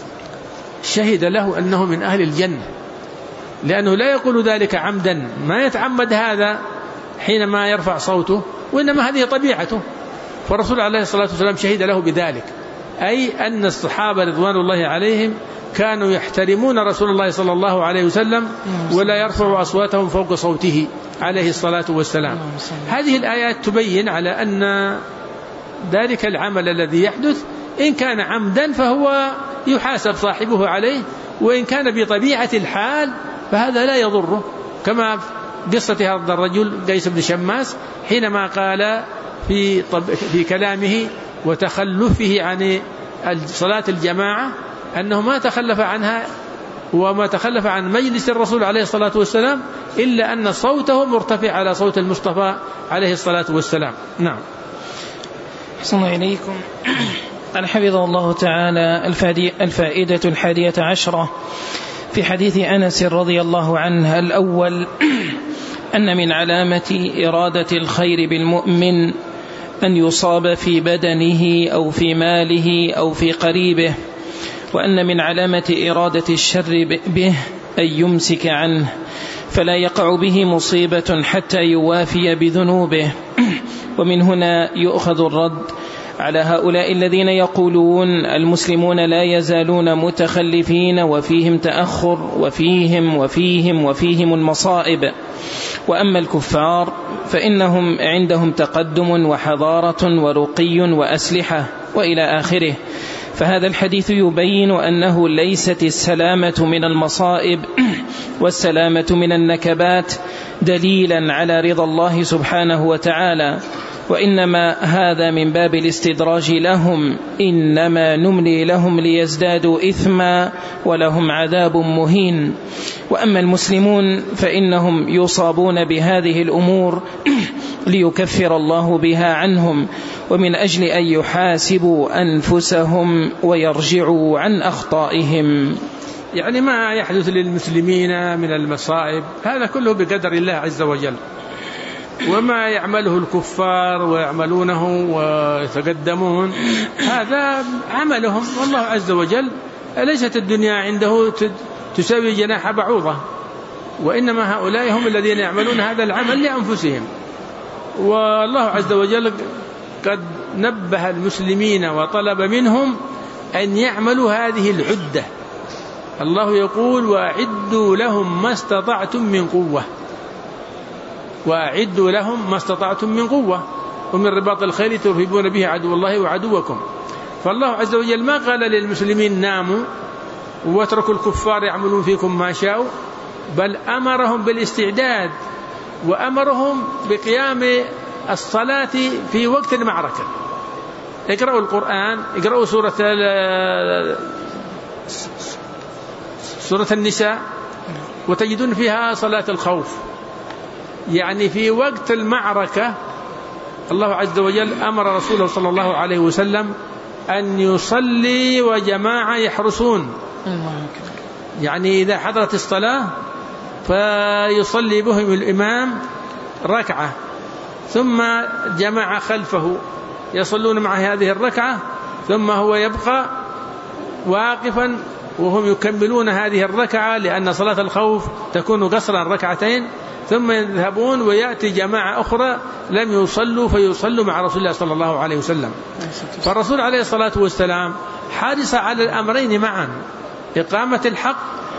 شهد له أنه من أهل الجنة، لأنه لا يقول ذلك عمدا، ما يتعمد هذا حينما يرفع صوته، وإنما هذه طبيعته. فالرسول عليه الصلاة والسلام شهد له بذلك، أي أن الصحابة رضوان الله عليهم كانوا يحترمون رسول الله صلى الله عليه وسلم ولا يرفعوا أصواتهم فوق صوته عليه الصلاة والسلام. هذه الآيات تبين على أن ذلك العمل الذي يحدث إن كان عمدا فهو يحاسب صاحبه عليه، وإن كان بطبيعة الحال فهذا لا يضره، كما قصة هذا الرجل قيس بن شماس حينما قال في كلامه وتخلفه عن صلاة الجماعة أنه ما تخلف عنها وما تخلف عن مجلس الرسول عليه الصلاة والسلام إلا أن صوته مرتفع على صوت المصطفى عليه الصلاة والسلام. نعم.
أحسن إليكم. قال حفظه الله تعالى: الفائدة 11 في حديث أنس رضي الله عنه: الأول أن من علامة إرادة الخير بالمؤمن أن يصاب في بدنه أو في ماله أو في قريبه، وأن من علامة إرادة الشر به أن يمسك عنه فلا يقع به مصيبة حتى يوافي بذنوبه. ومن هنا يؤخذ الرد على هؤلاء الذين يقولون المسلمون لا يزالون متخلفين وفيهم تأخر وفيهم المصائب، وأما الكفار فإنهم عندهم تقدم وحضارة ورقي وأسلحة وإلى آخره. فهذا الحديث يبين أنه ليست السلامة من المصائب والسلامة من النكبات دليلا على رضا الله سبحانه وتعالى، وإنما هذا من باب الاستدراج لهم، إنما نملي لهم ليزدادوا إثما ولهم عذاب مهين. وأما المسلمون فإنهم يصابون بهذه الأمور ليكفر الله بها عنهم، ومن أجل أن يحاسبوا أنفسهم ويرجعوا عن أخطائهم.
يعني ما يحدث للمسلمين من المصائب هذا كله بقدر الله عز وجل، وما يعمله الكفار ويعملونه ويتقدمون هذا عملهم، والله عز وجل ليست الدنيا عنده تساوي جناح بعوضة، وإنما هؤلاء هم الذين يعملون هذا العمل لأنفسهم. والله عز وجل قد نبه المسلمين وطلب منهم أن يعملوا هذه العدة. الله يقول: وأعدوا لهم ما استطعتم من قوة، وأعدوا لهم ما استطعتم من قوة ومن رباط الخيل ترهبون به عدو الله وعدوكم. فالله عز وجل ما قال للمسلمين ناموا واتركوا الكفار يعملون فيكم ما شاءوا، بل أمرهم بالاستعداد وأمرهم بقيام الصلاة في وقت المعركة. اقرأوا القرآن، اقرأوا سورة النساء وتجدون فيها صلاة الخوف. يعني في وقت المعركة الله عز وجل أمر رسوله صلى الله عليه وسلم أن يصلي وجماعة يحرسون. يعني إذا حضرت الصلاة فيصلي بهم الإمام ركعة ثم جماعة خلفه يصلون مع هذه الركعة، ثم هو يبقى واقفا وهم يكملون هذه الركعة، لأن صلاة الخوف تكون قصرا ركعتين، ثم يذهبون ويأتي جماعة أخرى لم يصلوا فيصلوا مع رسول الله صلى الله عليه وسلم. فالرسول عليه الصلاة والسلام حارس على الأمرين معا: إقامة الحق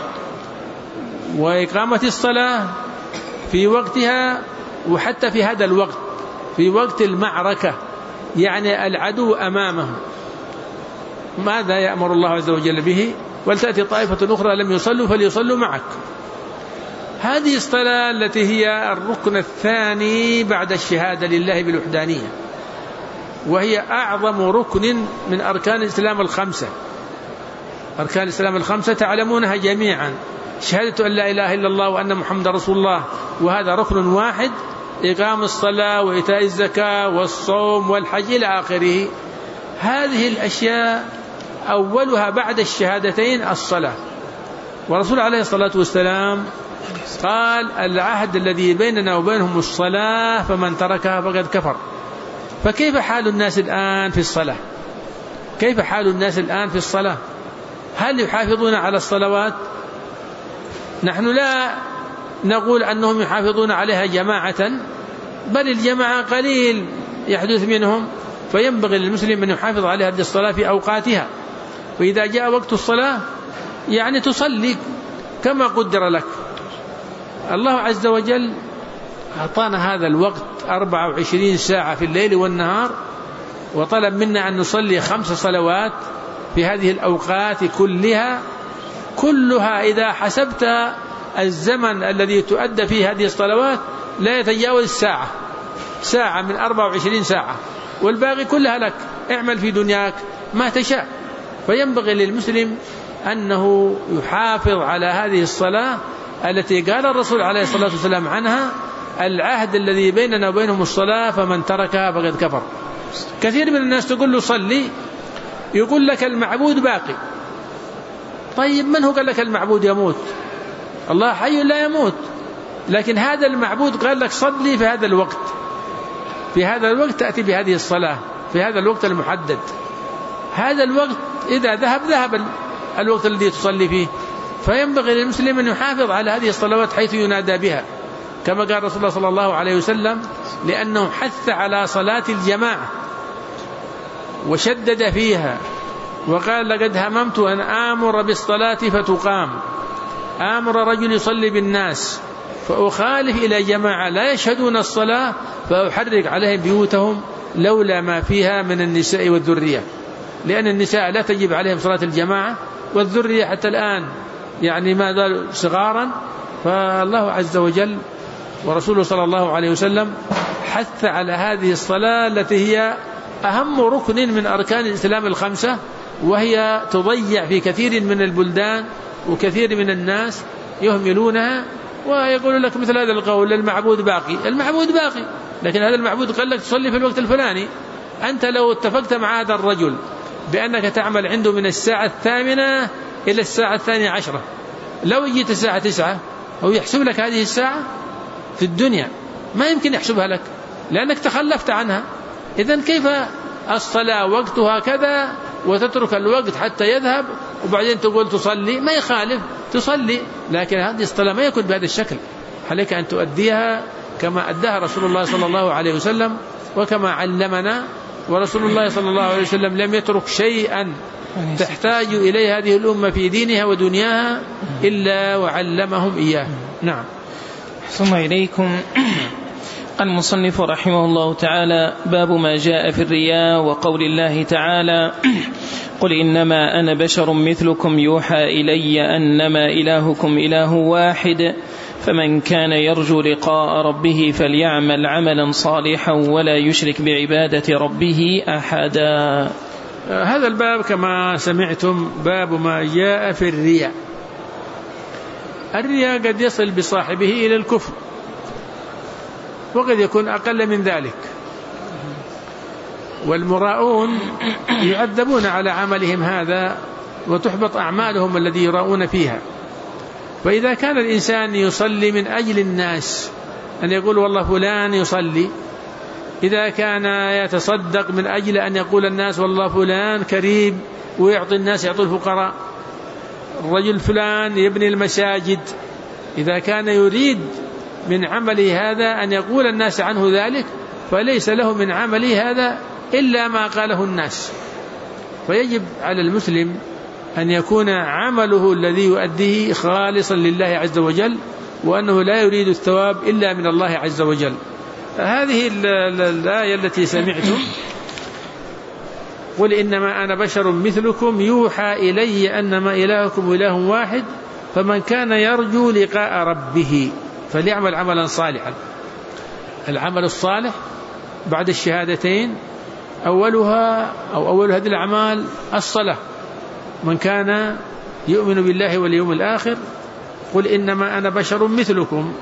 وإقامة الصلاة في وقتها، وحتى في هذا الوقت في وقت المعركة، يعني العدو أمامهم. ماذا يأمر الله عز وجل به؟ ولتأتي طائفة أخرى لم يصلوا فليصلوا معك. هذه الصلاة التي هي الركن الثاني بعد الشهادة لله بالوحدانية، وهي أعظم ركن من أركان الإسلام الخمسة. أركان الإسلام الخمسة تعلمونها جميعا: شهادة أن لا إله إلا الله وأن محمد رسول الله، وهذا ركن واحد، إقام الصلاة وإيتاء الزكاة والصوم والحج إلى آخره. هذه الأشياء أولها بعد الشهادتين الصلاة. ورسول عليه الصلاة والسلام قال: العهد الذي بيننا وبينهم الصلاة فمن تركها فقد كفر. فكيف حال الناس الآن في الصلاة؟ كيف حال الناس الآن في الصلاة؟ هل يحافظون على الصلوات؟ نحن لا نقول أنهم يحافظون عليها جماعة، بل الجماعة قليل يحدث منهم، فينبغي للمسلم أن يحافظ على هذه الصلاة في أوقاتها. وإذا جاء وقت الصلاة يعني تصلي كما قدر لك. الله عز وجل أعطانا هذا الوقت 24 ساعة في الليل والنهار، وطلب منا أن نصلي 5 صلوات في هذه الأوقات كلها إذا حسبت الزمن الذي تؤدى فيه هذه الصلوات لا يتجاوز ساعة من 24 ساعة، والباقي كلها لك. اعمل في دنياك ما تشاء. فينبغي للمسلم أنه يحافظ على هذه الصلاة التي قال الرسول عليه الصلاة والسلام عنها: العهد الذي بيننا وبينهم الصلاة فمن تركها فقد كفر. كثير من الناس تقول له صلي، يقول لك المعبود باقي. طيب من هو قال لك المعبود يموت؟ الله حي لا يموت، لكن هذا المعبود قال لك صلي في هذا الوقت، في هذا الوقت تأتي بهذه الصلاة في هذا الوقت المحدد. هذا الوقت إذا ذهب الوقت الذي تصلي فيه. فينبغي للمسلم أن يحافظ على هذه الصلوات حيث ينادى بها، كما قال رسول الله صلى الله عليه وسلم، لأنه حث على صلاة الجماعة وشدد فيها، وقال: لقد هممت أن آمر بالصلاة فتقام، آمر رجل يصلي بالناس فأخالف إلى جماعة لا يشهدون الصلاة فأحرق عليهم بيوتهم لولا ما فيها من النساء والذرية. لأن النساء لا تجب عليهم صلاة الجماعة، والذرية حتى الآن يعني ما زالوا صغارا. فالله عز وجل ورسوله صلى الله عليه وسلم حث على هذه الصلاة التي هي أهم ركن من أركان الإسلام الخمسة، وهي تضيع في كثير من البلدان، وكثير من الناس يهملونها ويقول لك مثل هذا القول: المعبود باقي. المعبود باقي، لكن هذا المعبود قال لك تصلي في الوقت الفلاني. أنت لو اتفقت مع هذا الرجل بأنك تعمل عنده من الساعة 8 إلى الساعة 12، لو جيت الساعة 9 هو يحسب لك هذه الساعة في الدنيا؟ ما يمكن يحسبها لك لأنك تخلفت عنها. إذن كيف الصلاة وقتها كذا وتترك الوقت حتى يذهب وبعدين تقول تصلي؟ ما يخالف تصلي، لكن هذه الصلاة ما يكون بهذا الشكل. عليك أن تؤديها كما أداها رسول الله صلى الله عليه وسلم وكما علمنا، ورسول الله صلى الله عليه وسلم لم يترك شيئا تحتاج إليه هذه الأمة في دينها ودنياها إلا وعلمهم إياه. نعم.
أحسن إليكم. المصنف رحمه الله تعالى: باب ما جاء في الرياء وقول الله تعالى: قل إنما أنا بشر مثلكم يوحى إلي أنما إلهكم إله واحد فمن كان يرجو لقاء ربه فليعمل عملا صالحا ولا يشرك بعبادة ربه أحدا.
هذا الباب كما سمعتم باب ما جاء في الرياء. الرياء قد يصل بصاحبه إلى الكفر وقد يكون أقل من ذلك، والمراؤون يعذبون على عملهم هذا وتحبط أعمالهم الذي يراؤون فيها. فإذا كان الإنسان يصلي من أجل الناس أن يقول والله فلان يصلي، إذا كان يتصدق من أجل أن يقول الناس والله فلان كريم ويعطي الناس يعطي الفقراء، الرجل فلان يبني المساجد، إذا كان يريد من عمله هذا أن يقول الناس عنه ذلك فليس له من عمله هذا إلا ما قاله الناس. فيجب على المسلم أن يكون عمله الذي يؤديه خالصا لله عز وجل، وأنه لا يريد الثواب إلا من الله عز وجل. هذه الآية التي سمعتم: قل إنما أنا بشر مثلكم يوحى إلي أنما إلهكم إله واحد فمن كان يرجو لقاء ربه فليعمل عملا صالحا. العمل الصالح بعد الشهادتين أول هذه الأعمال الصلاة. من كان يؤمن بالله واليوم الآخر قل إنما أنا بشر مثلكم،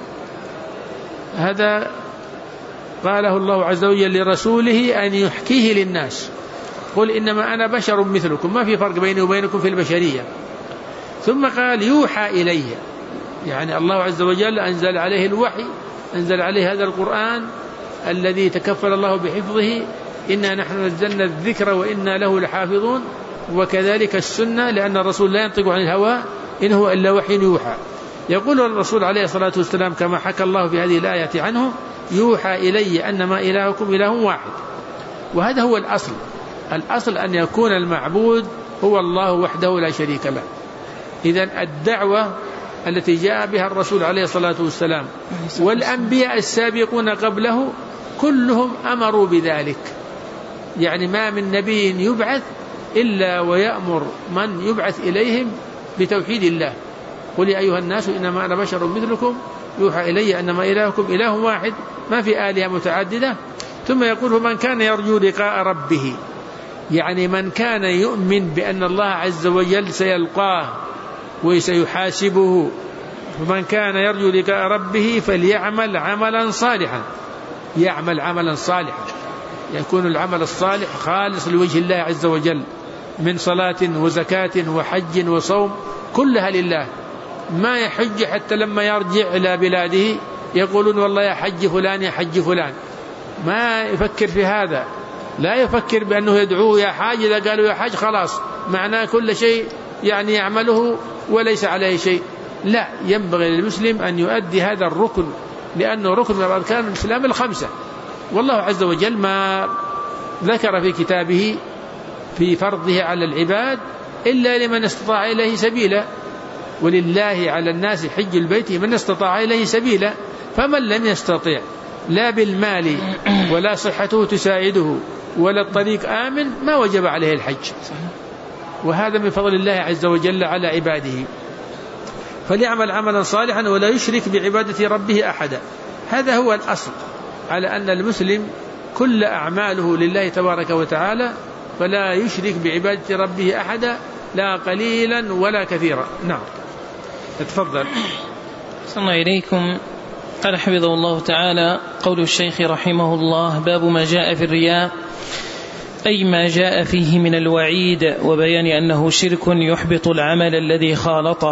هذا قاله الله عز وجل لرسوله أن يحكيه للناس. قل إنما أنا بشر مثلكم، ما في فرق بيني وبينكم في البشرية. ثم قال يوحى إلي، يعني الله عز وجل أنزل عليه الوحي، أنزل عليه هذا القرآن الذي تكفل الله بحفظه، إنا نحن نزلنا الذكر وإنا له لحافظون. وكذلك السنة، لأن الرسول لا ينطق عن الهوى إن هو إلا وحي يوحى. يقول الرسول عليه الصلاة والسلام كما حكى الله في هذه الآية عنه: يوحى إلي أنما إلهكم إله واحد. وهذا هو الأصل. الأصل أن يكون المعبود هو الله وحده لا شريك له. إذن الدعوة التي جاء بها الرسول عليه الصلاة والسلام والأنبياء السابقون قبله كلهم أمروا بذلك، يعني ما من نبي يبعث إلا ويأمر من يبعث إليهم بتوحيد الله. قل يا أيها الناس إنما أنا بشر مثلكم يوحى إلي أنما إلهكم إله واحد، ما في آلهة متعددة. ثم يقول: من كان يرجو لقاء ربه، يعني من كان يؤمن بأن الله عز وجل سيلقاه وسيحاسبه. فمن كان يرجو لقاء ربه فليعمل عملا صالحا، يعمل عملا صالحا، يكون العمل الصالح خالص لوجه الله عز وجل، من صلاة وزكاة وحج وصوم، كلها لله. ما يحج حتى لما يرجع إلى بلاده يقولون والله يا حج فلان يا حج فلان، ما يفكر في هذا، لا يفكر بأنه يدعوه يا حاج، إذا قالوا يا حاج خلاص معناه كل شيء يعني يعمله وليس عليه شيء. لا، ينبغي للمسلم أن يؤدي هذا الركن، لأنه ركن من أركان الإسلام الخمسة. والله عز وجل ما ذكر في كتابه في فرضه على العباد إلا لمن استطاع إليه سبيلا، ولله على الناس حج البيت من استطاع إليه سبيلا. فمن لم يستطع لا بالمال ولا صحته تساعده ولا الطريق آمن ما وجب عليه الحج، وهذا من فضل الله عز وجل على عباده. فليعمل عملا صالحا ولا يشرك بعبادة ربه أحدا. هذا هو الأصل، على أن المسلم كل أعماله لله تبارك وتعالى، فلا يشرك بعبادة ربه أحدا، لا قليلا ولا كثيرا. نعم، تفضل.
صلى الله إليكم. قال حفظه الله تعالى: قول الشيخ رحمه الله: باب ما جاء في الرياء، أي ما جاء فيه من الوعيد وبيان أنه شرك يحبط العمل الذي خالطه.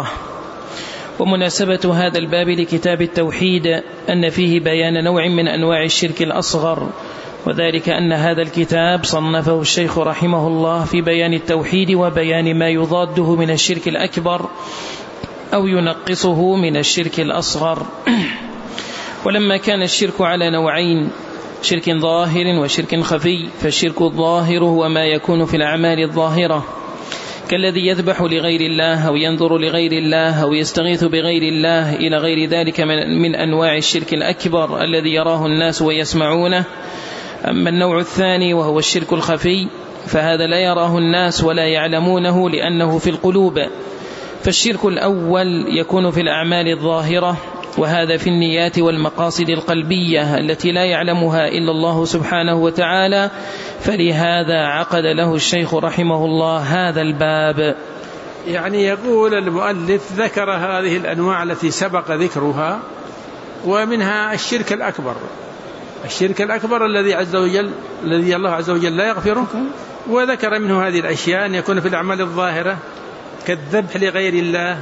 ومناسبة هذا الباب لكتاب التوحيد أن فيه بيان نوع من أنواع الشرك الأصغر، وذلك أن هذا الكتاب صنفه الشيخ رحمه الله في بيان التوحيد وبيان ما يضاده من الشرك الأكبر أو ينقصه من الشرك الأصغر. ولما كان الشرك على نوعين، شرك ظاهر وشرك خفي. فالشرك الظاهر هو ما يكون في الأعمال الظاهرة كالذي يذبح لغير الله أو ينظر لغير الله أو يستغيث بغير الله إلى غير ذلك من أنواع الشرك الأكبر الذي يراه الناس ويسمعونه. أما النوع الثاني وهو الشرك الخفي فهذا لا يراه الناس ولا يعلمونه لأنه في القلوب. فالشرك الأول يكون في الأعمال الظاهرة، وهذا في النيات والمقاصد القلبية التي لا يعلمها إلا الله سبحانه وتعالى. فلهذا عقد له الشيخ رحمه الله هذا الباب.
يعني يقول المؤلف ذكر هذه الأنواع التي سبق ذكرها، ومنها الشرك الأكبر. الشرك الأكبر الذي الله عز وجل لا يغفره، وذكر منه هذه الأشياء أن يكون في الأعمال الظاهرة كالذبح لغير الله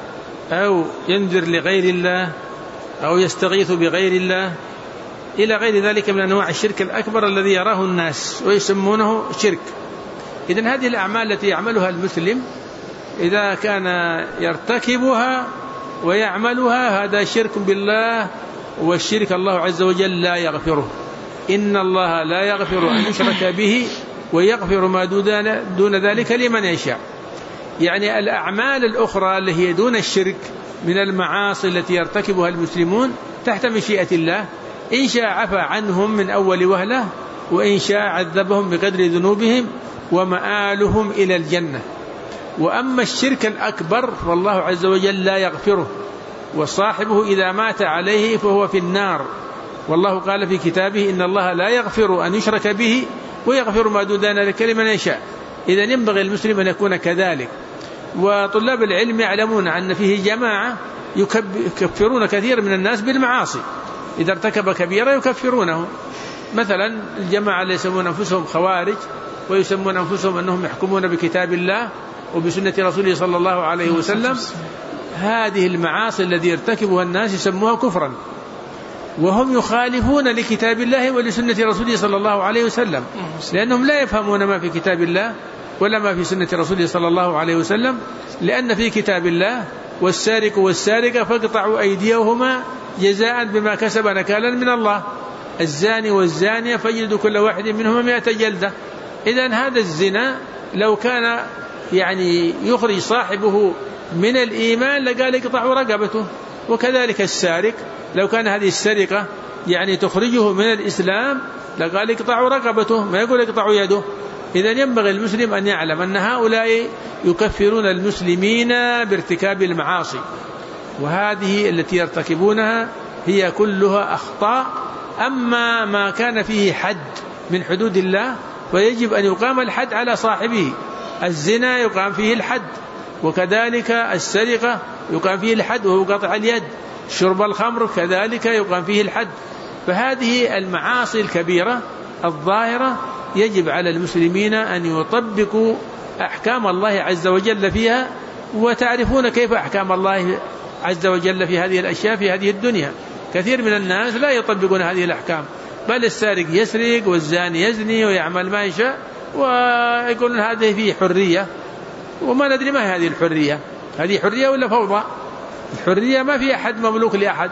أو ينذر لغير الله أو يستغيث بغير الله إلى غير ذلك من أنواع الشرك الأكبر الذي يراه الناس ويسمونه شرك. إذن هذه الأعمال التي يعملها المسلم إذا كان يرتكبها ويعملها هذا شرك بالله، والشرك الله عز وجل لا يغفره. إن الله لا يغفر أن يشرك به ويغفر ما دون ذلك لمن يشاء. يعني الأعمال الأخرى اللي هي دون الشرك من المعاصي التي يرتكبها المسلمون تحت مشيئة الله، إن شاء عفى عنهم من أول وهلة، وإن شاء عذبهم بقدر ذنوبهم ومآلهم إلى الجنة. وأما الشرك الأكبر والله عز وجل لا يغفره، وصاحبه إذا مات عليه فهو في النار. والله قال في كتابه إن الله لا يغفر أن يشرك به ويغفر ما دون ذلك لمن يشاء. إذا ينبغي المسلم أن يكون كذلك. وطلاب العلم يعلمون أن فيه جماعة يكفرون كثير من الناس بالمعاصي، إذا ارتكب كبيرة يكفرونه. مثلا الجماعة اللي يسمون أنفسهم خوارج ويسمون أنفسهم أنهم يحكمون بكتاب الله وبسنة رسوله صلى الله عليه وسلم، هذه المعاصي الذي يرتكبها الناس يسموها كفرا، وهم يخالفون لكتاب الله ولسنة رسوله صلى الله عليه وسلم، لأنهم لا يفهمون ما في كتاب الله ولا ما في سنة رسوله صلى الله عليه وسلم. لأن في كتاب الله والسارق والسارقة فاقطعوا أيديهما جزاء بما كسب نكالا من الله، الزاني والزانية فاجلدوا كل واحد منهما 100 جلدة. إذن هذا الزنا لو كان يعني يخرج صاحبه من الإيمان لقال اقطعوا رقبته. وكذلك السارق لو كان هذه السرقة يعني تخرجه من الإسلام لقال اقطعوا رقبته، ما يقول اقطعوا يده. إذن ينبغي المسلم أن يعلم أن هؤلاء يكفرون المسلمين بارتكاب المعاصي، وهذه التي يرتكبونها هي كلها أخطاء. أما ما كان فيه حد من حدود الله فيجب أن يقام الحد على صاحبه. الزنا يقام فيه الحد، وكذلك السرقة يقام فيه الحد وهو قطع اليد، شرب الخمر كذلك يقام فيه الحد. فهذه المعاصي الكبيرة الظاهرة يجب على المسلمين أن يطبقوا أحكام الله عز وجل فيها، وتعرفون كيف أحكام الله عز وجل في هذه الأشياء في هذه الدنيا. كثير من الناس لا يطبقون هذه الأحكام، بل السارق يسرق والزاني يزني ويعمل ما يشاء ويقولون هذه فيه حرية، وما ندري ما هذه الحرية، هذه حرية ولا فوضى؟ الحرية ما في أحد مملوك لأحد،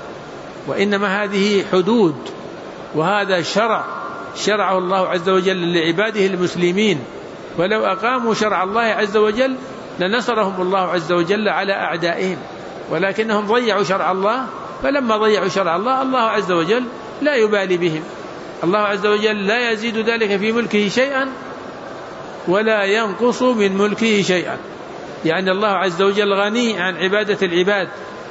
وإنما هذه حدود، وهذا شرعه الله عز وجل لعباده المسلمين. ولو أقاموا شرع الله عز وجل لنصرهم الله عز وجل على أعدائهم، ولكنهم ضيعوا شرع الله. فلما ضيعوا شرع الله الله عز وجل لا يبالي بهم. الله عز وجل لا يزيد ذلك في ملكه شيئا ولا ينقص من ملكه شيئا. يعني الله عز وجل غني عن عبادة العباد،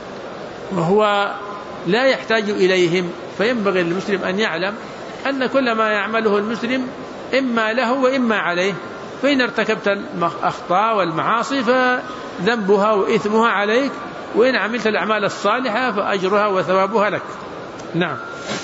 وهو لا يحتاج إليهم. فينبغي للمسلم أن يعلم أن كل ما يعمله المسلم إما له وإما عليه. فإن ارتكبت الأخطاء والمعاصي فذنبها وإثمها عليك، وإن عملت الأعمال الصالحة فأجرها وثوابها لك. نعم.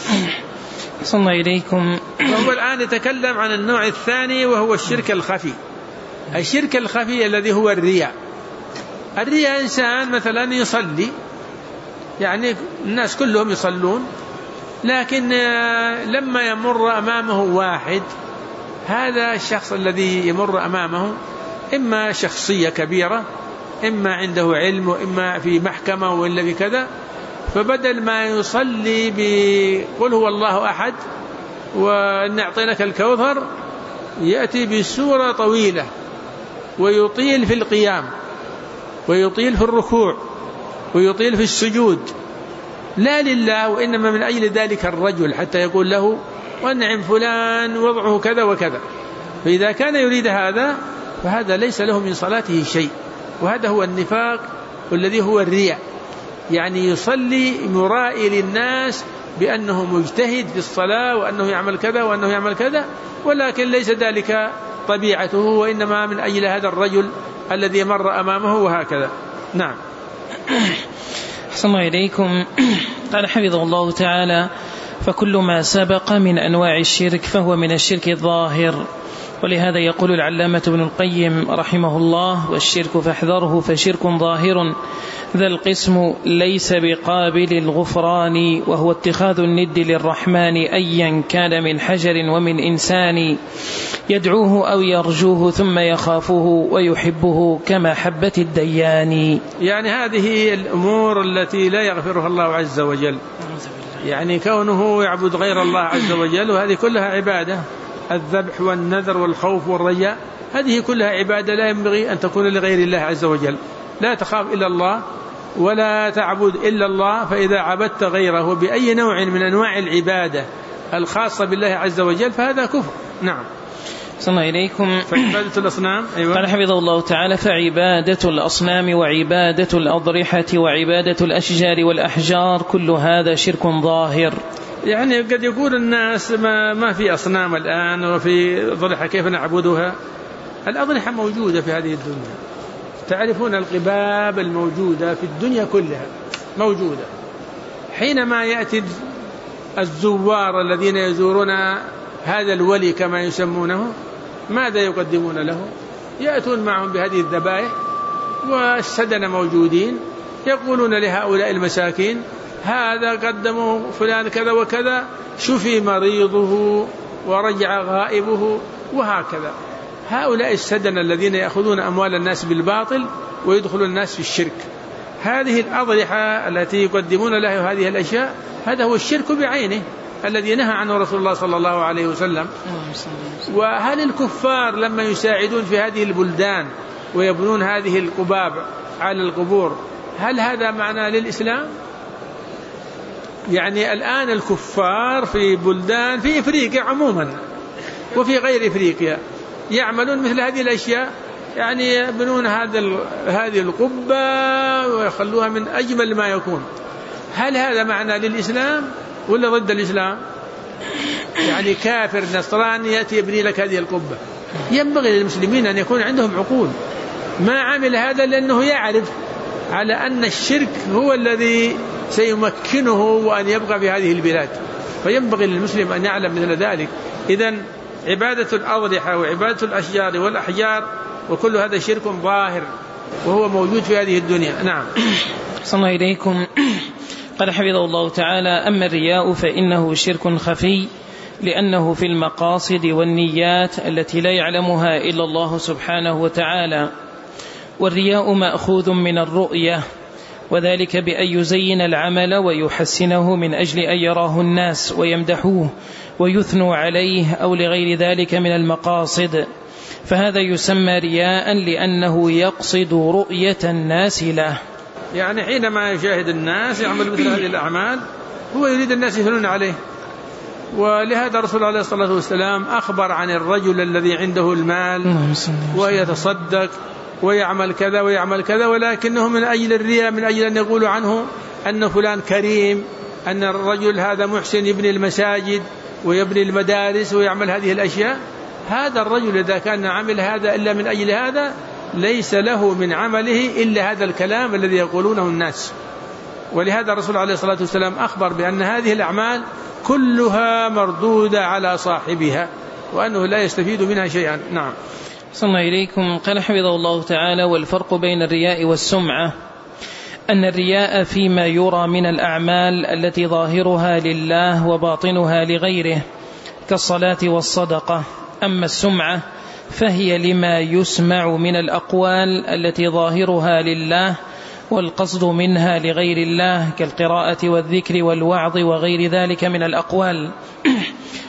صلى إليكم.
وهو الآن يتكلم عن النوع الثاني وهو الشرك الخفي. الشرك الخفي الذي هو الرياء. الرياء إنسان مثلا يصلي، يعني الناس كلهم يصلون، لكن لما يمر أمامه واحد، هذا الشخص الذي يمر أمامه إما شخصية كبيرة، إما عنده علم، وإما في محكمة وإلا بكذا، فبدل ما يصلي بقل هو الله أحد وأن أعطيناك الكوثر يأتي بسورة طويلة ويطيل في القيام ويطيل في الركوع ويطيل في السجود، لا لله وإنما من أجل ذلك الرجل، حتى يقول له وأنعم فلان وضعه كذا وكذا. فإذا كان يريد هذا فهذا ليس له من صلاته شيء، وهذا هو النفاق والذي هو الرياء، يعني يصلي مرائي للناس بأنه مجتهد في الصلاة وأنه يعمل كذا وأنه يعمل كذا، ولكن ليس ذلك طبيعته، وإنما من أجل هذا الرجل الذي مر أمامه وهكذا. نعم.
أحسن الله إليكم. قال حفظه الله تعالى: فكل ما سبق من أنواع الشرك فهو من الشرك الظاهر. ولهذا يقول العلامة ابن القيم رحمه الله: والشرك فاحذره فشرك ظاهر ذا القسم ليس بقابل الغفران، وهو اتخاذ الند للرحمن أيا كان من حجر ومن إنسان، يدعوه أو يرجوه ثم يخافه ويحبه كمحبة الديان.
يعني هذه الأمور التي لا يغفرها الله عز وجل، يعني كونه يعبد غير الله عز وجل، وهذه كلها عبادة، الذبح والنذر والخوف والرجاء، هذه كلها عبادة لا ينبغي أن تكون لغير الله عز وجل. لا تخاف إلا الله ولا تعبد إلا الله، فإذا عبدت غيره بأي نوع من أنواع العبادة الخاصة بالله عز وجل فهذا كفر. نعم.
صلى الله إليكم.
فعبادة الأصنام. أيوة.
قال حفظه الله تعالى: فعبادة الأصنام وعبادة الأضرحة وعبادة الأشجار والأحجار كل هذا شرك ظاهر.
يعني قد يقول الناس ما في أصنام الآن وفي ضرحة كيف نعبدها؟ الأضرحة موجودة في هذه الدنيا، تعرفون القباب الموجودة في الدنيا كلها موجودة. حينما يأتي الزوار الذين يزورون هذا الولي كما يسمونه، ماذا يقدمون له؟ يأتون معهم بهذه الذبائح، والسدنة موجودين يقولون لهؤلاء المساكين: هذا قدموا فلان كذا وكذا، شفي مريضه ورجع غائبه، وهكذا. هؤلاء السدنة الذين يأخذون أموال الناس بالباطل ويدخلون الناس في الشرك، هذه الأضرحة التي يقدمون له هذه الأشياء، هذا هو الشرك بعينه الذي نهى عنه رسول الله صلى الله عليه وسلم. وهل الكفار لما يساعدون في هذه البلدان ويبنون هذه القباب على القبور، هل هذا معنى للإسلام؟ يعني الآن الكفار في بلدان في إفريقيا عموما وفي غير إفريقيا يعملون مثل هذه الأشياء، يعني يبنون هذه القبة ويخلوها من أجمل ما يكون. هل هذا معنى للإسلام ولا ضد الإسلام؟ يعني كافر نصراني يأتي يبني لك هذه القبة. ينبغي للمسلمين أن يكون عندهم عقول. ما عمل هذا لأنه يعرف على أن الشرك هو الذي سيمكنه وأن يبقى في هذه البلاد، فينبغي للمسلم أن يعلم مثل ذلك. إذن عبادة الأضرحة وعبادة الأشجار والأحجار وكل هذا شرك ظاهر وهو موجود في هذه الدنيا. نعم.
صلى الله إليكم. قال حفظه الله تعالى: أما الرياء فإنه شرك خفي، لأنه في المقاصد والنيات التي لا يعلمها إلا الله سبحانه وتعالى. والرياء مأخوذ من الرؤية، وذلك بأن يزين العمل ويحسنه من أجل أن يراه الناس ويمدحوه ويثنوا عليه أو لغير ذلك من المقاصد، فهذا يسمى رياء لأنه يقصد رؤية الناس له.
يعني حينما يشاهد الناس يعمل مثل هذه الأعمال هو يريد الناس يثنون عليه. ولهذا الرسول عليه الصلاة والسلام أخبر عن الرجل الذي عنده المال ويتصدق ويعمل كذا ويعمل كذا، ولكنه من أجل الرياء، من أجل أن يقولوا عنه أن فلان كريم، أن الرجل هذا محسن يبني المساجد ويبني المدارس ويعمل هذه الأشياء. هذا الرجل إذا كان عمل هذا إلا من أجل هذا ليس له من عمله إلا هذا الكلام الذي يقولونه الناس. ولهذا الرسول عليه الصلاة والسلام أخبر بأن هذه الأعمال كلها مردودة على صاحبها وأنه لا يستفيد منها شيئا. نعم.
صلى الله إليكم. قال حفظه الله تعالى: والفرق بين الرياء والسمعة أن الرياء فيما يرى من الأعمال التي ظاهرها لله وباطنها لغيره كالصلاة والصدقة، أما السمعة فهي لما يسمع من الأقوال التي ظاهرها لله والقصد منها لغير الله كالقراءة والذكر والوعظ وغير ذلك من الأقوال،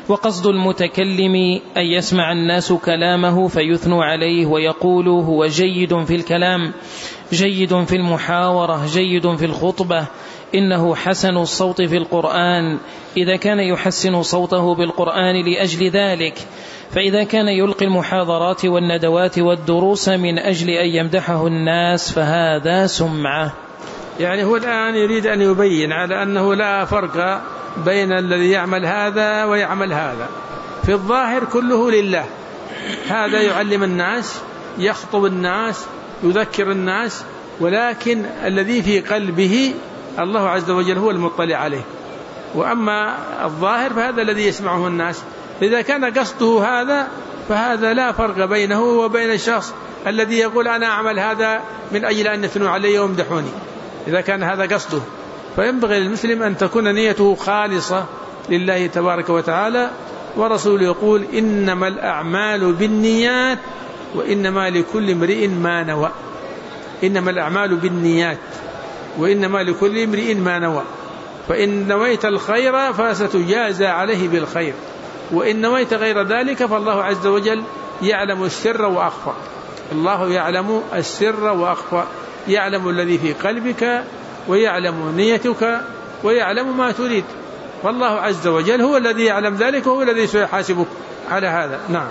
وقصد المتكلم أن يسمع الناس كلامه فيثنوا عليه ويقولوا هو جيد في الكلام، جيد في المحاورة، جيد في الخطبة، إنه حسن الصوت في القرآن، إذا كان يحسن صوته بالقرآن لأجل ذلك. فإذا كان يلقي المحاضرات والندوات والدروس من أجل أن يمدحه الناس فهذا سمعة.
يعني هو الآن يريد أن يبين على أنه لا فرق بين الذي يعمل هذا ويعمل هذا، في الظاهر كله لله، هذا يعلم الناس، يخطب الناس، يذكر الناس، ولكن الذي في قلبه الله عز وجل هو المطلع عليه، وأما الظاهر فهذا الذي يسمعه الناس. إذا كان قصده هذا فهذا لا فرق بينه وبين الشخص الذي يقول أنا أعمل هذا من أجل أن يثنوا علي ويمدحوني، إذا كان هذا قصده. فينبغي للمسلم أن تكون نيته خالصة لله تبارك وتعالى، ورسوله يقول إنما الأعمال بالنيات وإنما لكل امرئ ما نوى. إنما الأعمال بالنيات وإنما لكل امرئ ما نوى، فإن نويت الخير فستجازى عليه بالخير، وإن نويت غير ذلك فالله عز وجل يعلم السر وأخفى. الله يعلم السر وأخفى، يعلم الذي في قلبك ويعلم نيتك ويعلم ما تريد، والله عز وجل هو الذي يعلم ذلك وهو الذي سيحاسبك على هذا. نعم.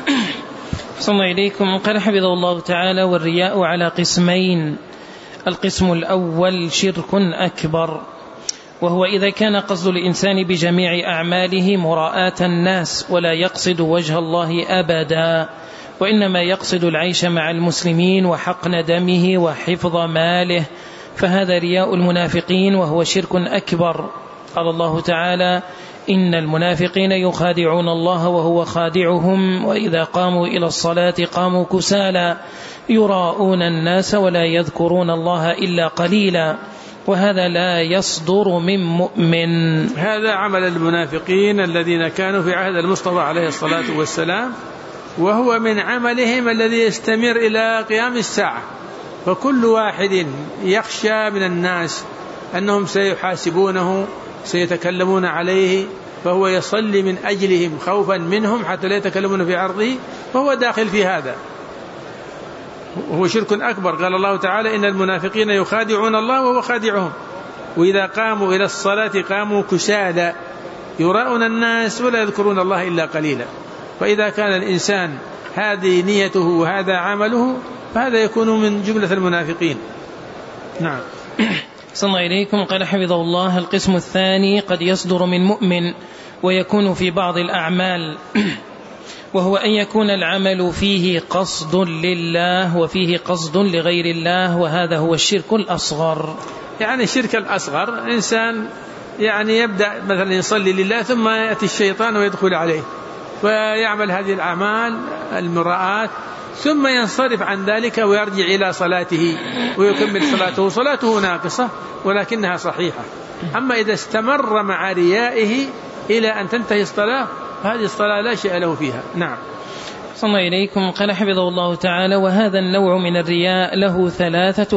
صلى الله إليكم. قال حفظه الله تعالى: والرياء على قسمين. القسم الأول شرك أكبر، وهو إذا كان قصد الإنسان بجميع أعماله مراءة الناس ولا يقصد وجه الله أبدا، وإنما يقصد العيش مع المسلمين وحقن دمه وحفظ ماله، فهذا رياء المنافقين وهو شرك أكبر. قال الله تعالى: إن المنافقين يخادعون الله وهو خادعهم وإذا قاموا إلى الصلاة قاموا كسالى يراءون الناس ولا يذكرون الله إلا قليلا، وهذا لا يصدر من مؤمن.
هذا عمل المنافقين الذين كانوا في عهد المصطفى عليه الصلاة والسلام، وهو من عملهم الذي يستمر إلى قيام الساعة. فكل واحد يخشى من الناس أنهم سيحاسبونه، سيتكلمون عليه، فهو يصلي من أجلهم خوفا منهم حتى لا يتكلمون في عرضه، فهو داخل في هذا، وهو شرك أكبر. قال الله تعالى: إن المنافقين يخادعون الله وهو خادعهم وإذا قاموا إلى الصلاة قاموا كسالى يراءون الناس ولا يذكرون الله إلا قليلا. فإذا كان الإنسان هذه نيته وهذا عمله فهذا يكون من جملة المنافقين. نعم.
صلى الله إليكم. قال حفظه الله: القسم الثاني قد يصدر من مؤمن ويكون في بعض الأعمال، وهو أن يكون العمل فيه قصد لله وفيه قصد لغير الله، وهذا هو الشرك الأصغر.
يعني الشرك الأصغر إنسان يعني يبدأ مثلا يصلي لله ثم يأتي الشيطان ويدخل عليه ويعمل هذه الأعمال المراءات، ثم ينصرف عن ذلك ويرجع إلى صلاته ويكمل صلاته، صلاته ناقصة ولكنها صحيحة. أما إذا استمر مع ريائه إلى أن تنتهي الصلاة هذه الصلاة لا شيء له فيها. نعم.
صلى الله إليكم. قال حفظه الله تعالى: وهذا النوع من الرياء له ثلاث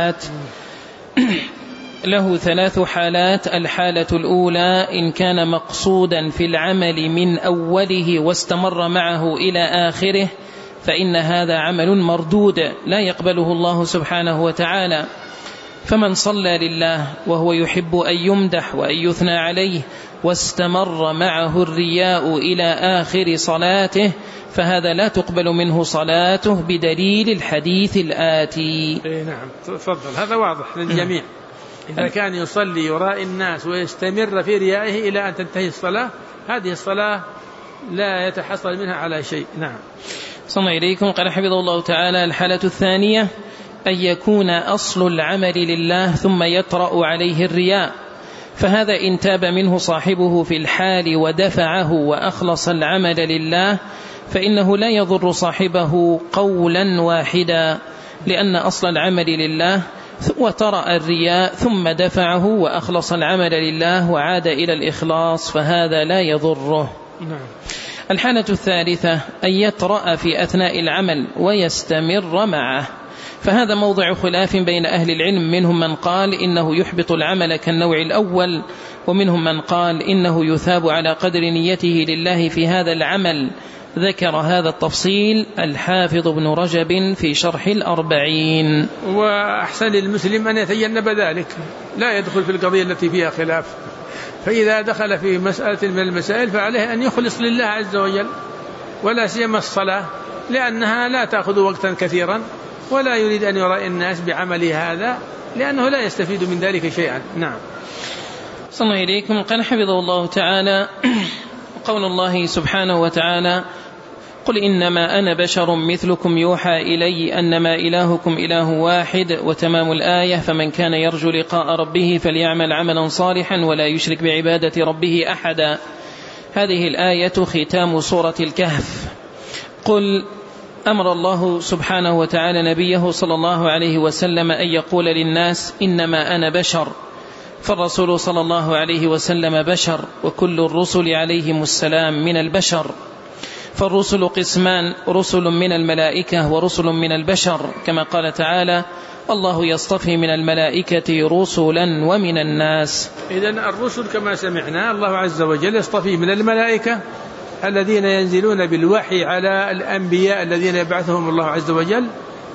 حالات. الحالة الأولى إن كان مقصودا في العمل من أوله واستمر معه إلى آخره فإن هذا عمل مردود لا يقبله الله سبحانه وتعالى. فمن صلى لله وهو يحب أن يمدح وأن يثنى عليه واستمر معه الرياء إلى آخر صلاته فهذا لا تقبل منه صلاته بدليل الحديث الآتي.
نعم تفضل، هذا واضح للجميع. إذا كان يصلي يراء الناس ويستمر في ريائه إلى أن تنتهي الصلاة هذه الصلاة لا يتحصل منها على شيء. نعم.
صلى الله إليكم. قال حفظه الله تعالى: الحالة الثانية أن يكون أصل العمل لله ثم يطرأ عليه الرياء، فهذا إن تاب منه صاحبه في الحال ودفعه وأخلص العمل لله فإنه لا يضر صاحبه قولا واحدا، لأن أصل العمل لله وطرأ الرياء ثم دفعه وأخلص العمل لله وعاد إلى الإخلاص فهذا لا يضره. الحالة الثالثة أن يطرأ في أثناء العمل ويستمر معه، فهذا موضع خلاف بين أهل العلم، منهم من قال إنه يحبط العمل كالنوع الأول ومنهم من قال إنه يثاب على قدر نيته لله في هذا العمل. ذكر هذا التفصيل الحافظ ابن رجب في شرح الأربعين.
وأحسن للمسلم أن يتجنب ذلك، لا يدخل في القضية التي فيها خلاف، فإذا دخل في مسألة من المسائل فعليه أن يخلص لله عز وجل، ولا سيما الصلاة لأنها لا تأخذ وقتا كثيرا، ولا يريد أن يرى الناس بعمله هذا لأنه لا يستفيد من ذلك شيئا. نعم.
صلى الله إليكم. قال حفظه الله تعالى: قول الله سبحانه وتعالى: قل إنما أنا بشر مثلكم يوحى إلي أنما إلهكم إله واحد. وتمام الآية: فمن كان يرجو لقاء ربه فليعمل عملا صالحا ولا يشرك بعبادة ربه أحدا. هذه الآية ختام سورة الكهف. قل أمر الله سبحانه وتعالى نبيه صلى الله عليه وسلم أن يقول للناس إنما أنا بشر، فالرسول صلى الله عليه وسلم بشر، وكل الرسل عليهم السلام من البشر. فالرسل قسمان: رسل من الملائكة ورسل من البشر، كما قال تعالى: الله يصطفي من الملائكة رسلا ومن الناس.
إذن الرسل كما سمعنا الله عز وجل يصطفي من الملائكة الذين ينزلون بالوحي على الأنبياء الذين يبعثهم الله عز وجل،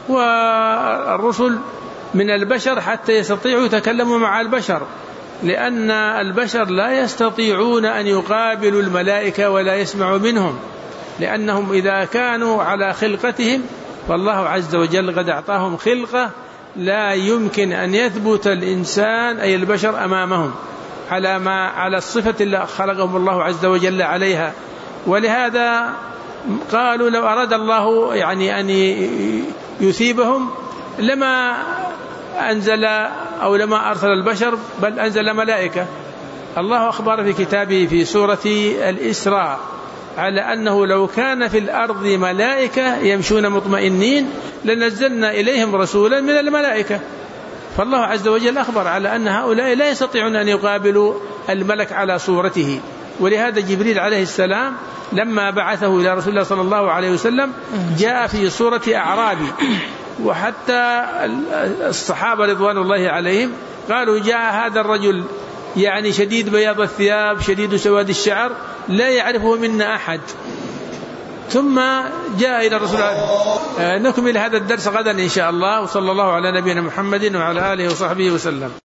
والرسل من البشر حتى يستطيعوا يتكلموا مع البشر، لأن البشر لا يستطيعون أن يقابلوا الملائكة ولا يسمعوا منهم، لأنهم إذا كانوا على خلقتهم فالله عز وجل قد أعطاهم خلقة لا يمكن أن يثبت الإنسان أي البشر أمامهم على الصفة اللي خلقهم الله عز وجل عليها. ولهذا قالوا لو أراد الله أن يثيبهم لما أنزل أو لما أرسل البشر، بل أنزل ملائكة. الله أخبر في كتابه في سورة الإسراء على أنه لو كان في الأرض ملائكة يمشون مطمئنين لنزلنا إليهم رسولا من الملائكة. فالله عز وجل أخبر على أن هؤلاء لا يستطيعون أن يقابلوا الملك على صورته. ولهذا جبريل عليه السلام لما بعثه إلى رسول الله صلى الله عليه وسلم جاء في صورة أعرابي، وحتى الصحابة رضوان الله عليهم قالوا جاء هذا الرجل شديد بياض الثياب شديد سواد الشعر لا يعرفه منا أحد. ثم جاء إلى الرسول. نكمل هذا الدرس غدا إن شاء الله، وصلى الله على نبينا محمد وعلى آله وصحبه وسلم.